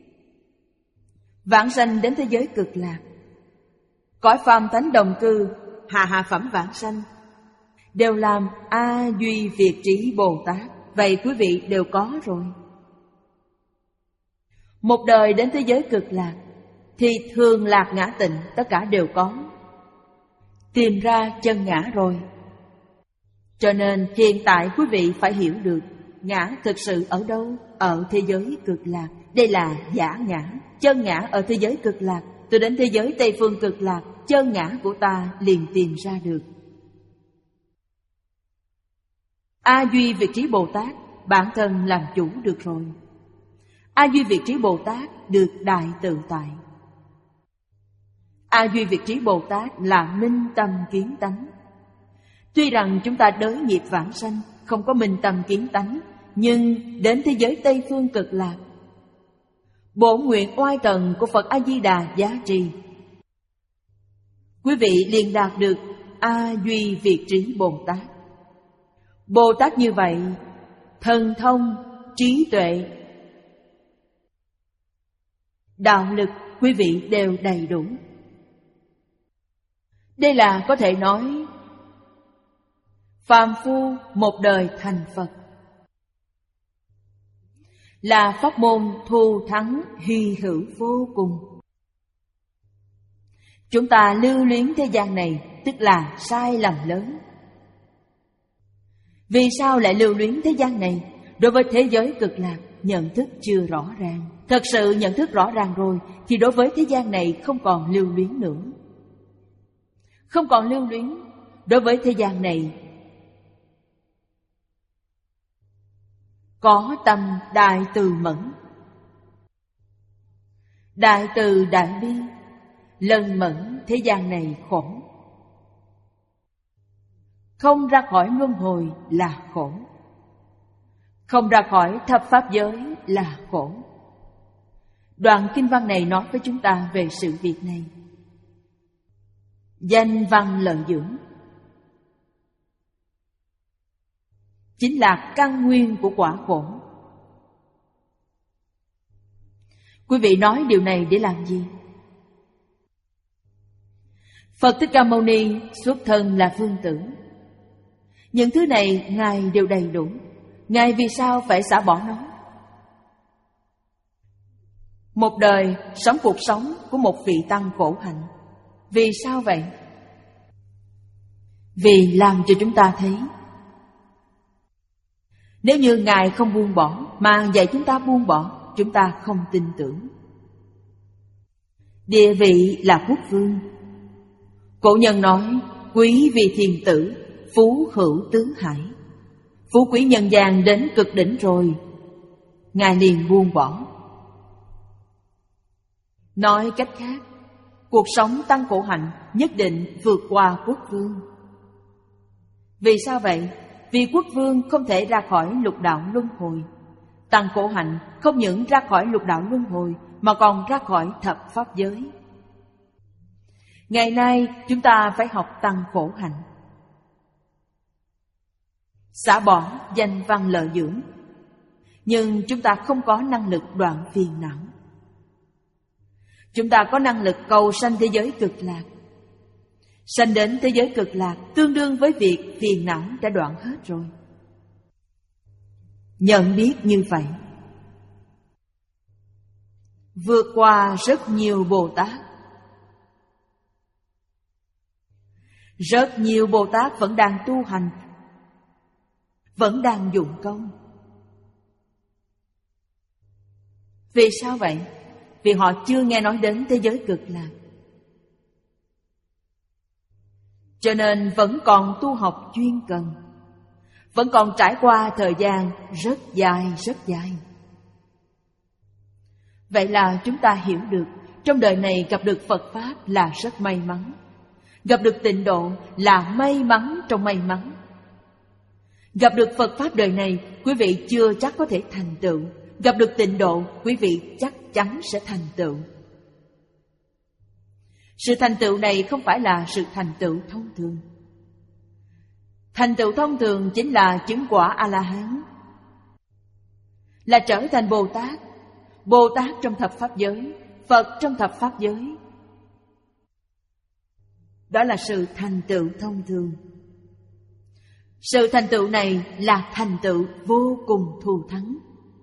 vãng sanh đến thế giới cực lạc, cõi phàm thánh đồng cư, hạ hạ phẩm vãng sanh đều làm A Duy Việt Trí Bồ Tát. Vậy quý vị đều có rồi. Một đời đến thế giới cực lạc thì thường lạc ngã tịnh tất cả đều có. Tìm ra chân ngã rồi. Cho nên hiện tại quý vị phải hiểu được ngã thực sự ở đâu? Ở thế giới cực lạc. Đây là giả ngã. Chân ngã ở thế giới cực lạc. Tôi đến thế giới Tây Phương cực lạc, chân ngã của ta liền tìm ra được. A Duy Việt Trí Bồ Tát bản thân làm chủ được rồi. A Duy Việt Trí Bồ Tát được đại tự tại. A Duy Việt Trí Bồ Tát là minh tâm kiến tánh. Tuy rằng chúng ta đới nghiệp vãng sanh, không có minh tâm kiến tánh, nhưng đến thế giới Tây Phương cực lạc, bổn nguyện oai tần của Phật A-di-đà giá trì, quý vị liền đạt được A Duy Việt Trí Bồ Tát. Bồ Tát như vậy, thần thông, trí tuệ, đạo lực quý vị đều đầy đủ. Đây là có thể nói phàm phu một đời thành Phật, là pháp môn thù thắng hy hữu vô cùng. Chúng ta lưu luyến thế gian này tức là sai lầm lớn. Vì sao lại lưu luyến thế gian này? Đối với thế giới cực lạc, nhận thức chưa rõ ràng. Thật sự nhận thức rõ ràng rồi thì đối với thế gian này không còn lưu luyến nữa. Không còn lưu luyến. Đối với thế gian này có tâm đại từ mẫn, đại từ đại bi, lần mẫn thế gian này khổ. Không ra khỏi luân hồi là khổ. Không ra khỏi thập pháp giới là khổ. Đoạn kinh văn này nói với chúng ta về sự việc này. Danh văn lợi dưỡng chính là căn nguyên của quả khổ. Quý vị nói điều này để làm gì? Phật Thích Ca Mâu Ni xuất thân là vương tử. Những thứ này Ngài đều đầy đủ. Ngài vì sao phải xả bỏ nó? Một đời sống cuộc sống của một vị tăng khổ hạnh. Vì sao vậy? Vì làm cho chúng ta thấy, nếu như Ngài không buông bỏ mà dạy chúng ta buông bỏ, chúng ta không tin tưởng. Địa vị là quốc vương. Cổ nhân nói quý vì thiền tử, phú hữu tứ hải. Phú quý nhân gian đến cực đỉnh rồi, Ngài liền buông bỏ. Nói cách khác, cuộc sống tăng khổ hạnh nhất định vượt qua quốc vương. Vì sao vậy? Vì quốc vương không thể ra khỏi lục đạo luân hồi. Tăng khổ hạnh không những ra khỏi lục đạo luân hồi mà còn ra khỏi thập pháp giới. Ngày nay chúng ta phải học tăng khổ hạnh, xả bỏ danh văn lợi dưỡng. Nhưng chúng ta không có năng lực đoạn phiền não. Chúng ta có năng lực cầu sanh thế giới cực lạc. Sanh đến thế giới cực lạc tương đương với việc phiền não đã đoạn hết rồi. Nhận biết như vậy, vượt qua rất nhiều Bồ Tát. Rất nhiều Bồ Tát vẫn đang tu hành, vẫn đang dụng công. Vì sao vậy? Vì họ chưa nghe nói đến thế giới cực lạc, cho nên vẫn còn tu học chuyên cần, vẫn còn trải qua thời gian rất dài rất dài. Vậy là chúng ta hiểu được, trong đời này gặp được Phật Pháp là rất may mắn. Gặp được tịnh độ là may mắn trong may mắn. Gặp được Phật Pháp đời này, quý vị chưa chắc có thể thành tựu. Gặp được tịnh độ, quý vị chắc chắn sẽ thành tựu. Sự thành tựu này không phải là sự thành tựu thông thường. Thành tựu thông thường chính là chứng quả A-la-hán, là trở thành Bồ Tát. Bồ Tát trong thập pháp giới, Phật trong thập pháp giới. Đó là sự thành tựu thông thường. Sự thành tựu này là thành tựu vô cùng thù thắng.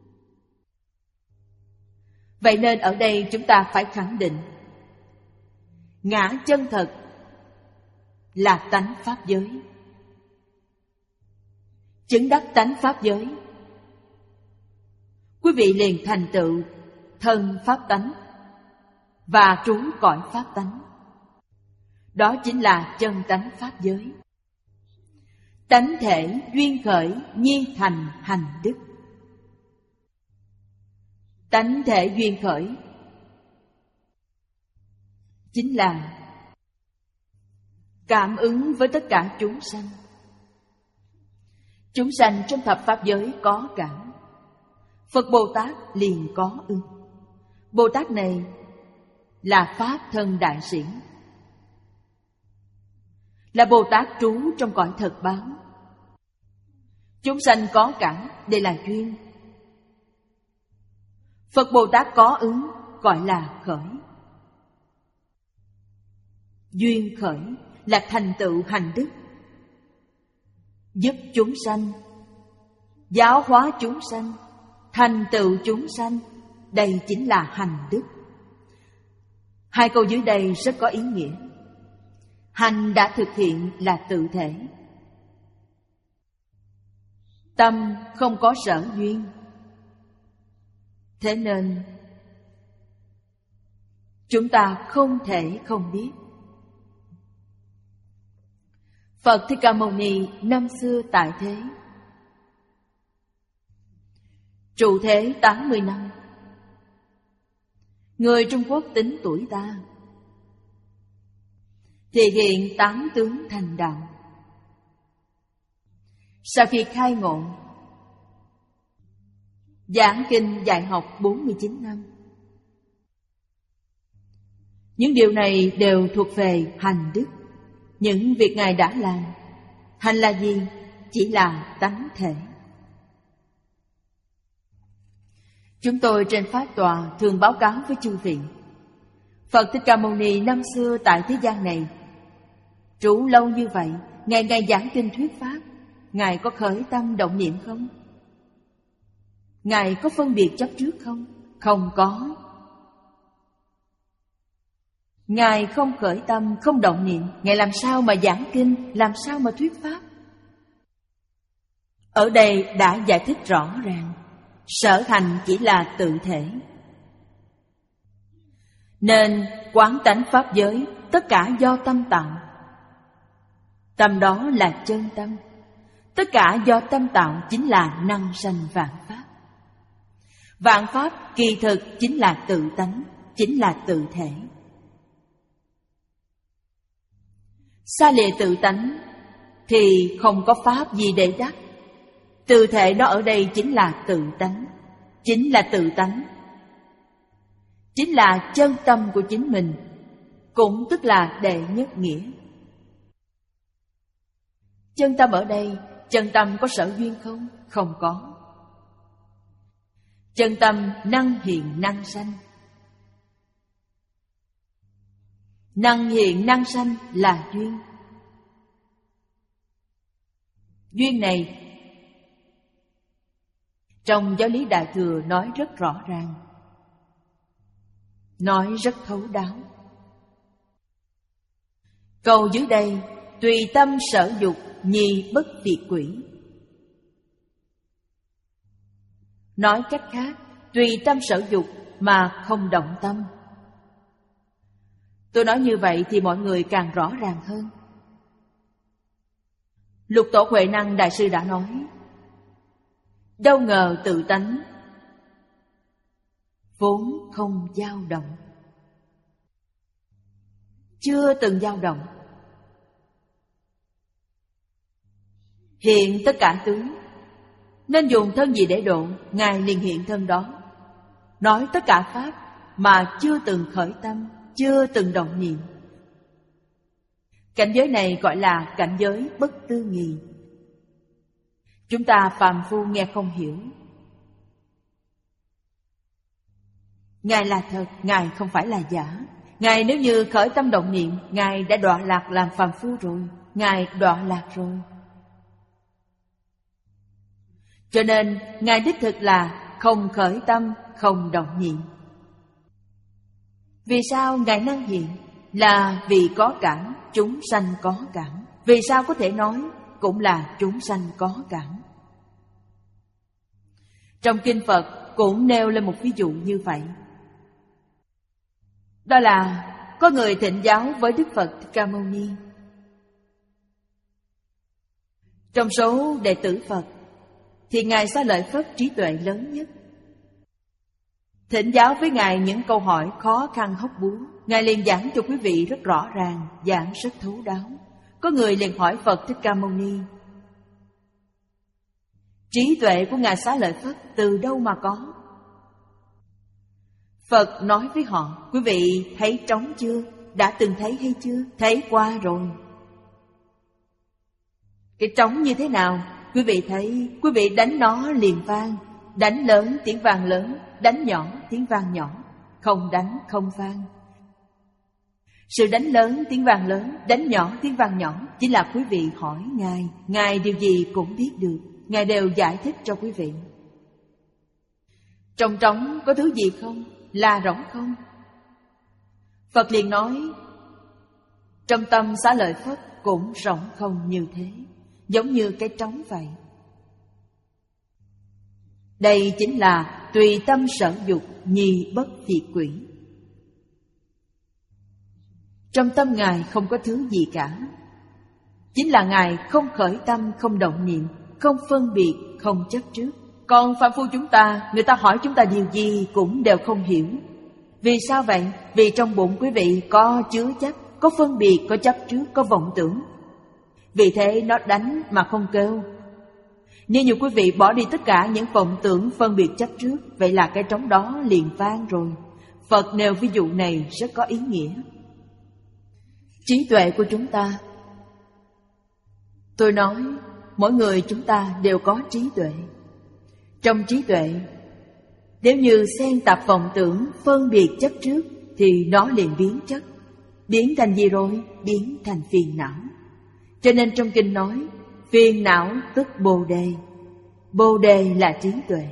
Vậy nên ở đây chúng ta phải khẳng định, ngã chân thật là tánh pháp giới. Chứng đắc tánh pháp giới, quý vị liền thành tựu thân pháp tánh và trú cõi pháp tánh. Đó chính là chân tánh pháp giới. Tánh thể duyên khởi nhi thành hành đức. Tánh thể duyên khởi chính là cảm ứng với tất cả chúng sanh. Chúng sanh trong thập pháp giới có cảm, Phật Bồ Tát liền có ưng. Bồ Tát này là Pháp thân đại sĩ, là Bồ Tát trú trong cõi thật báo. Chúng sanh có cảm, đây là duyên. Phật Bồ Tát có ứng, gọi là khởi. Duyên khởi là thành tựu hành đức, giúp chúng sanh, giáo hóa chúng sanh, thành tựu chúng sanh. Đây chính là hành đức. Hai câu dưới đây rất có ý nghĩa. Hành đã thực hiện là tự thể, Tâm không có sở duyên. Thế nên chúng ta không thể không biết. Phật Thích Ca Mâu Ni năm xưa tại thế, trụ thế tám mươi năm. Người Trung Quốc tính tuổi ta, thì hiện tám tướng thành đạo. Sau khi khai ngộ, giảng kinh dạy học bốn mươi chín năm. Những điều này đều thuộc về hành đức, những việc Ngài đã làm. Hành là gì? Chỉ là tánh thể. Chúng tôi trên pháp tòa thường báo cáo với chư vị, Phật Thích Ca Mâu Ni năm xưa tại thế gian này trú lâu như vậy, ngày ngày giảng kinh thuyết pháp, Ngài có khởi tâm động niệm không? Ngài có phân biệt chấp trước không? Không có. Ngài không khởi tâm, không động niệm, Ngài làm sao mà giảng kinh, làm sao mà thuyết pháp? Ở đây đã giải thích rõ ràng, sở hành chỉ là tự thể. Nên quán tánh pháp giới tất cả do tâm tạo. Tâm đó là chân tâm. Tất cả do tâm tạo chính là năng sanh vạn pháp. Vạn pháp kỳ thực chính là tự tánh, chính là tự thể. Xa lìa tự tánh thì không có pháp gì để đắc. Tự thể đó ở đây chính là tự tánh, chính là tự tánh, chính là chân tâm của chính mình, cũng tức là đệ nhất nghĩa. Chân tâm ở đây, chân tâm có sở duyên không? Không có. Chân tâm năng hiện năng sanh. Năng hiện năng sanh là duyên. Duyên này trong giáo lý Đại Thừa nói rất rõ ràng, nói rất thấu đáo. Câu dưới đây: tùy tâm sở dục, nhi bất việt quỷ. Nói cách khác, tùy tâm sở dục mà không động tâm. Tôi nói như vậy thì mọi người càng rõ ràng hơn. Lục Tổ Huệ Năng Đại Sư đã nói, đâu ngờ tự tánh vốn không dao động. Chưa từng dao động. Hiện tất cả tướng, nên dùng thân gì để độ, Ngài liền hiện thân đó. Nói tất cả pháp mà chưa từng khởi tâm, chưa từng động niệm. Cảnh giới này gọi là cảnh giới bất tư nghì. Chúng ta phàm phu nghe không hiểu. Ngài là thật, Ngài không phải là giả. Ngài nếu như khởi tâm động niệm, Ngài đã đọa lạc làm phàm phu rồi. Ngài đọa lạc rồi. Cho nên Ngài đích thực là không khởi tâm, không động niệm. Vì sao Ngài năng hiện? Là vì có cảm, chúng sanh có cảm. Vì sao có thể nói cũng là chúng sanh có cảm? Trong Kinh Phật cũng nêu lên một ví dụ như vậy. Đó là có người thỉnh giáo với Đức Phật Thích Ca Mâu Ni. Trong số đệ tử Phật thì Ngài Xá Lợi Phất trí tuệ lớn nhất. Thỉnh giáo với Ngài những câu hỏi khó khăn hóc búa, Ngài liền giảng cho quý vị rất rõ ràng, giảng rất thấu đáo. Có người liền hỏi Phật Thích Ca Mâu Ni, trí tuệ của Ngài Xá Lợi Phất từ đâu mà có? Phật nói với họ, quý vị thấy trống chưa? Đã từng thấy hay chưa? Thấy qua rồi. Cái trống như thế nào? Quý vị thấy, quý vị đánh nó liền vang. Đánh lớn tiếng vang lớn, đánh nhỏ tiếng vang nhỏ. Không đánh không vang. Sự đánh lớn tiếng vang lớn, đánh nhỏ tiếng vang nhỏ chỉ là quý vị hỏi Ngài, Ngài điều gì cũng biết được, Ngài đều giải thích cho quý vị. Trong trống có thứ gì không? Là rỗng không? Phật liền nói, trong tâm Xá Lợi Phất cũng rỗng không như thế, giống như cái trống vậy. Đây chính là tùy tâm sở dục, nhi bất phiệt quỷ. Trong tâm Ngài không có thứ gì cả. Chính là Ngài không khởi tâm, không động niệm, không phân biệt, không chấp trước. Còn phàm phu chúng ta, người ta hỏi chúng ta điều gì cũng đều không hiểu. Vì sao vậy? Vì trong bụng quý vị có chứa chấp, có phân biệt, có chấp trước, có vọng tưởng. Vì thế nó đánh mà không kêu. Nếu như quý vị bỏ đi tất cả những vọng tưởng, phân biệt, chấp trước, vậy là cái trống đó liền vang rồi. Phật nêu ví dụ này rất có ý nghĩa. Trí tuệ của chúng ta, tôi nói mỗi người chúng ta đều có trí tuệ. Trong trí tuệ, nếu như xen tạp vọng tưởng, phân biệt, chấp trước, thì nó liền biến chất. Biến thành gì rồi? Biến thành phiền não. Cho nên trong kinh nói, phiền não tức bồ đề. Bồ đề là trí tuệ.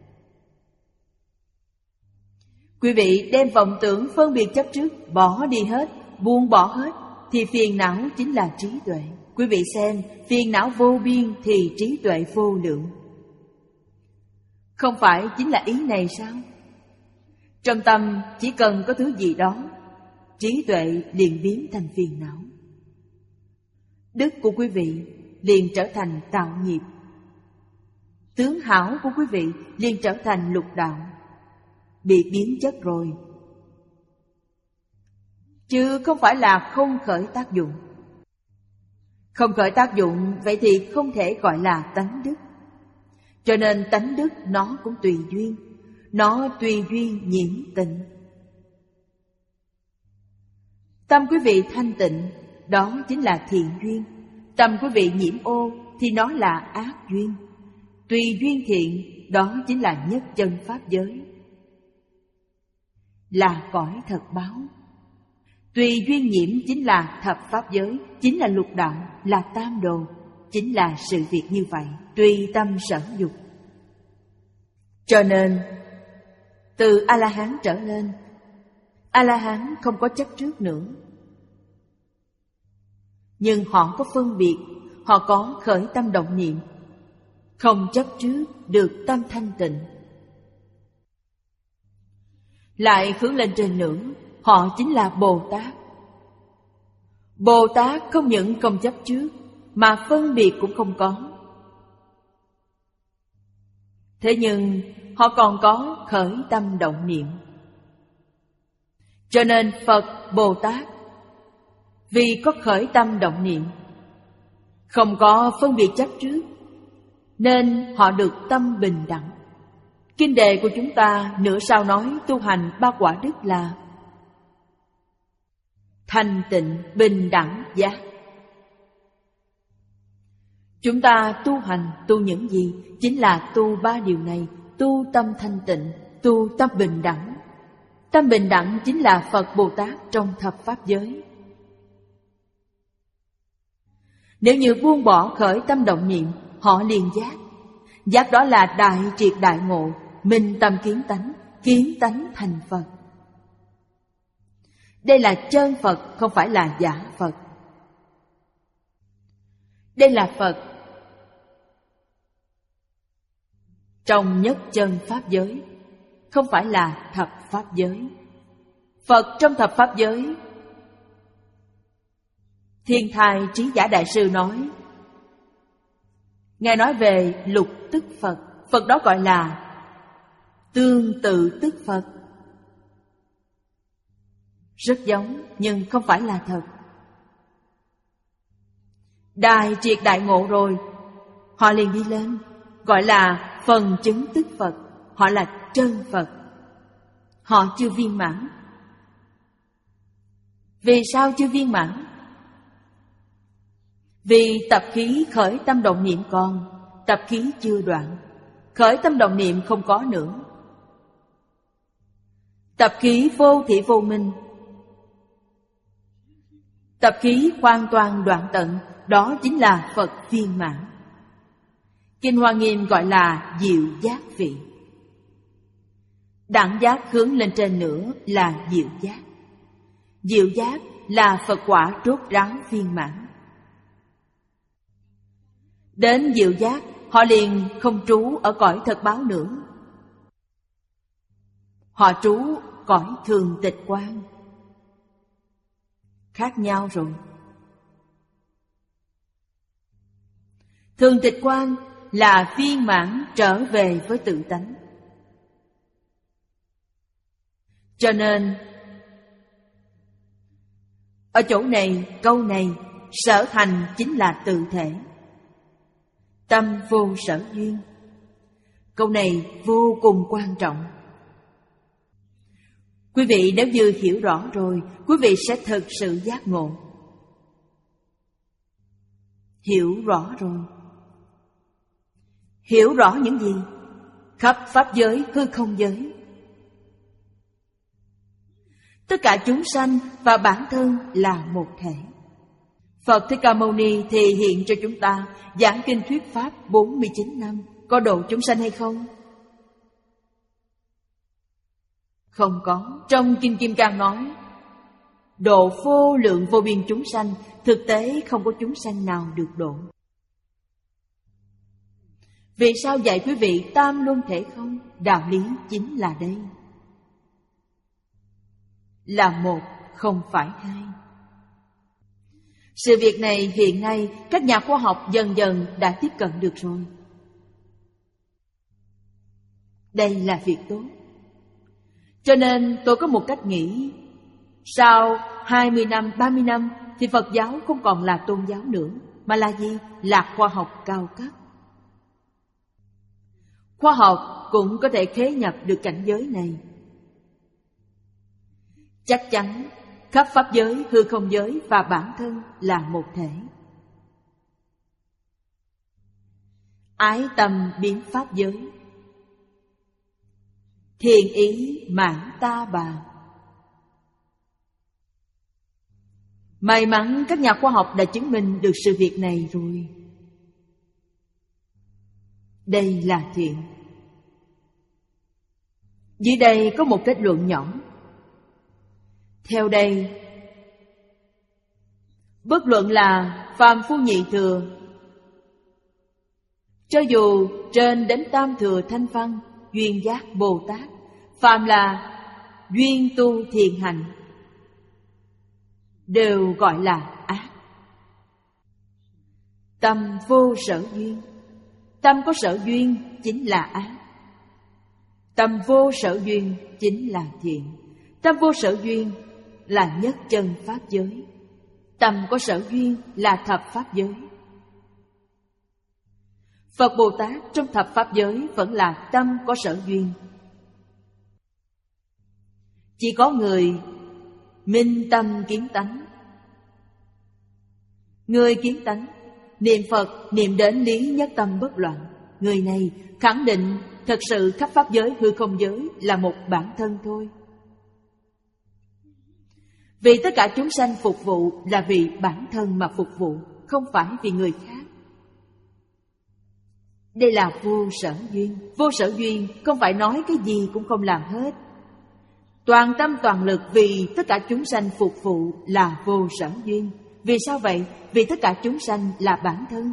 Quý vị đem vọng tưởng, phân biệt, chấp trước bỏ đi hết, buông bỏ hết, thì phiền não chính là trí tuệ. Quý vị xem, phiền não vô biên thì trí tuệ vô lượng. Không phải chính là ý này sao? Trong tâm chỉ cần có thứ gì đó, trí tuệ liền biến thành phiền não. Đức của quý vị liền trở thành tạo nghiệp. Tướng hảo của quý vị liền trở thành lục đạo, bị biến chất rồi. Chứ không phải là không khởi tác dụng. Không khởi tác dụng, vậy thì không thể gọi là tánh đức. Cho nên tánh đức nó cũng tùy duyên. Nó tùy duyên nhiễm tịnh. Tâm quý vị thanh tịnh, đó chính là thiện duyên. Tâm quý vị nhiễm ô thì nó là ác duyên. Tùy duyên thiện, đó chính là nhất chân pháp giới, là cõi thật báo. Tùy duyên nhiễm chính là thập pháp giới, chính là lục đạo, là tam đồ. Chính là sự việc như vậy, tùy tâm sở dục. Cho nên từ A-la-hán trở lên, A-la-hán không có chấp trước nữa. Nhưng họ có phân biệt, họ có khởi tâm động niệm. Không chấp trước, được tâm thanh tịnh. Lại hướng lên trên nữa, họ chính là Bồ Tát. Bồ Tát không những không chấp trước, mà phân biệt cũng không có. Thế nhưng họ còn có khởi tâm động niệm. Cho nên Phật Bồ Tát vì có khởi tâm động niệm, không có phân biệt chấp trước, nên họ được tâm bình đẳng. Kinh đề của chúng ta nửa sau nói tu hành ba quả đức là thanh tịnh, bình đẳng, giác. Chúng ta tu hành, tu những gì? Chính là tu ba điều này. Tu tâm thanh tịnh, tu tâm bình đẳng. Tâm bình đẳng chính là Phật Bồ Tát trong thập pháp giới. Nếu như buông bỏ khởi tâm động niệm, họ liền giác. Giác đó là đại triệt đại ngộ, minh tâm kiến tánh, kiến tánh thành Phật. Đây là chân Phật, không phải là giả Phật. Đây là Phật trong nhất chân pháp giới, không phải là thập pháp giới. Phật trong thập pháp giới. Thiên Thai Trí Giả Đại Sư nói, Ngài nói về lục tức Phật. Phật đó gọi là tương tự tức Phật. Rất giống nhưng không phải là thật. Đại triệt đại ngộ rồi, họ liền đi lên, gọi là phần chứng tức Phật. Họ là chân Phật. Họ chưa viên mãn. Vì sao chưa viên mãn? Vì tập khí khởi tâm động niệm còn, tập khí chưa đoạn. Khởi tâm động niệm không có nữa. Tập khí vô thị vô minh. Tập khí hoàn toàn đoạn tận, đó chính là Phật viên mãn. Kinh Hoa Nghiêm gọi là diệu giác vị. Đẳng giác hướng lên trên nữa là diệu giác. Diệu giác là Phật quả rốt ráo viên mãn. Đến diệu giác họ liền không trú ở cõi thật báo nữa. Họ trú cõi thường tịch quan. Khác nhau rồi. Thường tịch quan là viên mãn trở về với tự tánh. Cho nên ở chỗ này, câu này, sở thành chính là tự thể. Tâm vô sở duyên. Câu này vô cùng quan trọng. Quý vị nếu như hiểu rõ rồi, quý vị sẽ thực sự giác ngộ. Hiểu rõ rồi. Hiểu rõ những gì? Khắp pháp giới, hư không giới. Tất cả chúng sanh và bản thân là một thể. Phật Thích Ca Mâu Ni thì hiện cho chúng ta giảng kinh thuyết pháp bốn mươi chín năm. Có độ chúng sanh hay không? Không có. Trong Kinh Kim Cang nói độ vô lượng vô biên chúng sanh. Thực tế không có chúng sanh nào được độ. Vì sao dạy quý vị tam luân thể không? Đạo lý chính là đây. Là một, không phải hai. Sự việc này hiện nay các nhà khoa học dần dần đã tiếp cận được rồi. Đây là việc tốt. Cho nên tôi có một cách nghĩ. Sau hai mươi năm, ba mươi năm thì Phật giáo không còn là tôn giáo nữa, mà là gì? Là khoa học cao cấp. Khoa học cũng có thể khế nhập được cảnh giới này. Chắc chắn khắp pháp giới, hư không giới và bản thân là một thể. Ái tâm biến pháp giới, thiền ý mãn ta bà. May mắn các nhà khoa học đã chứng minh được sự việc này rồi. Đây là thiện. Dưới đây có một kết luận nhỏ. Theo đây, bất luận là phàm phu nhị thừa, cho dù trên đến tam thừa thanh văn, duyên giác Bồ Tát, phàm là duyên tu thiền hành, đều gọi là ác. Tâm vô sở duyên. Tâm có sở duyên chính là ác. Tâm vô sở duyên chính là thiện. Tâm vô sở duyên là nhất chân pháp giới. Tâm có sở duyên là thập pháp giới. Phật Bồ Tát trong thập pháp giới vẫn là tâm có sở duyên. Chỉ có người minh tâm kiến tánh. Người kiến tánh, niệm Phật, niệm đến lý nhất tâm bất loạn. Người này khẳng định thật sự khắp pháp giới, hư không giới là một bản thân thôi. Vì tất cả chúng sanh phục vụ là vì bản thân mà phục vụ, không phải vì người khác. Đây là vô sở duyên. Vô sở duyên không phải nói cái gì cũng không làm hết. Toàn tâm toàn lực vì tất cả chúng sanh phục vụ là vô sở duyên. Vì sao vậy? Vì tất cả chúng sanh là bản thân.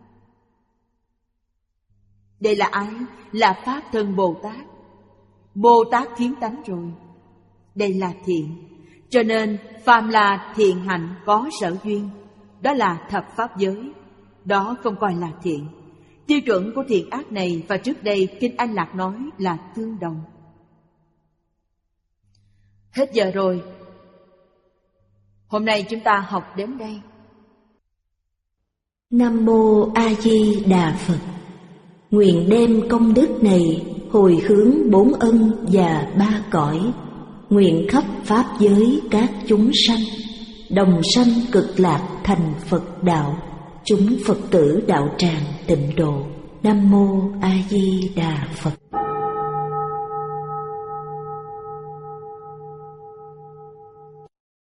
Đây là ai? Là Pháp Thân Bồ Tát. Bồ Tát kiến tánh rồi. Đây là thiện. Cho nên phàm là thiện hạnh có sở duyên, đó là thập pháp giới. Đó không coi là thiện. Tiêu chuẩn của thiện ác này và trước đây Kinh An Lạc nói là tương đồng. Hết giờ rồi. Hôm nay chúng ta học đến đây. Nam Mô A Di Đà Phật. Nguyện đem công đức này hồi hướng bốn ân và ba cõi. Nguyện khắp pháp giới các chúng sanh đồng sanh cực lạc thành Phật đạo. Chúng Phật tử đạo tràng tịnh độ. Nam Mô A Di Đà Phật.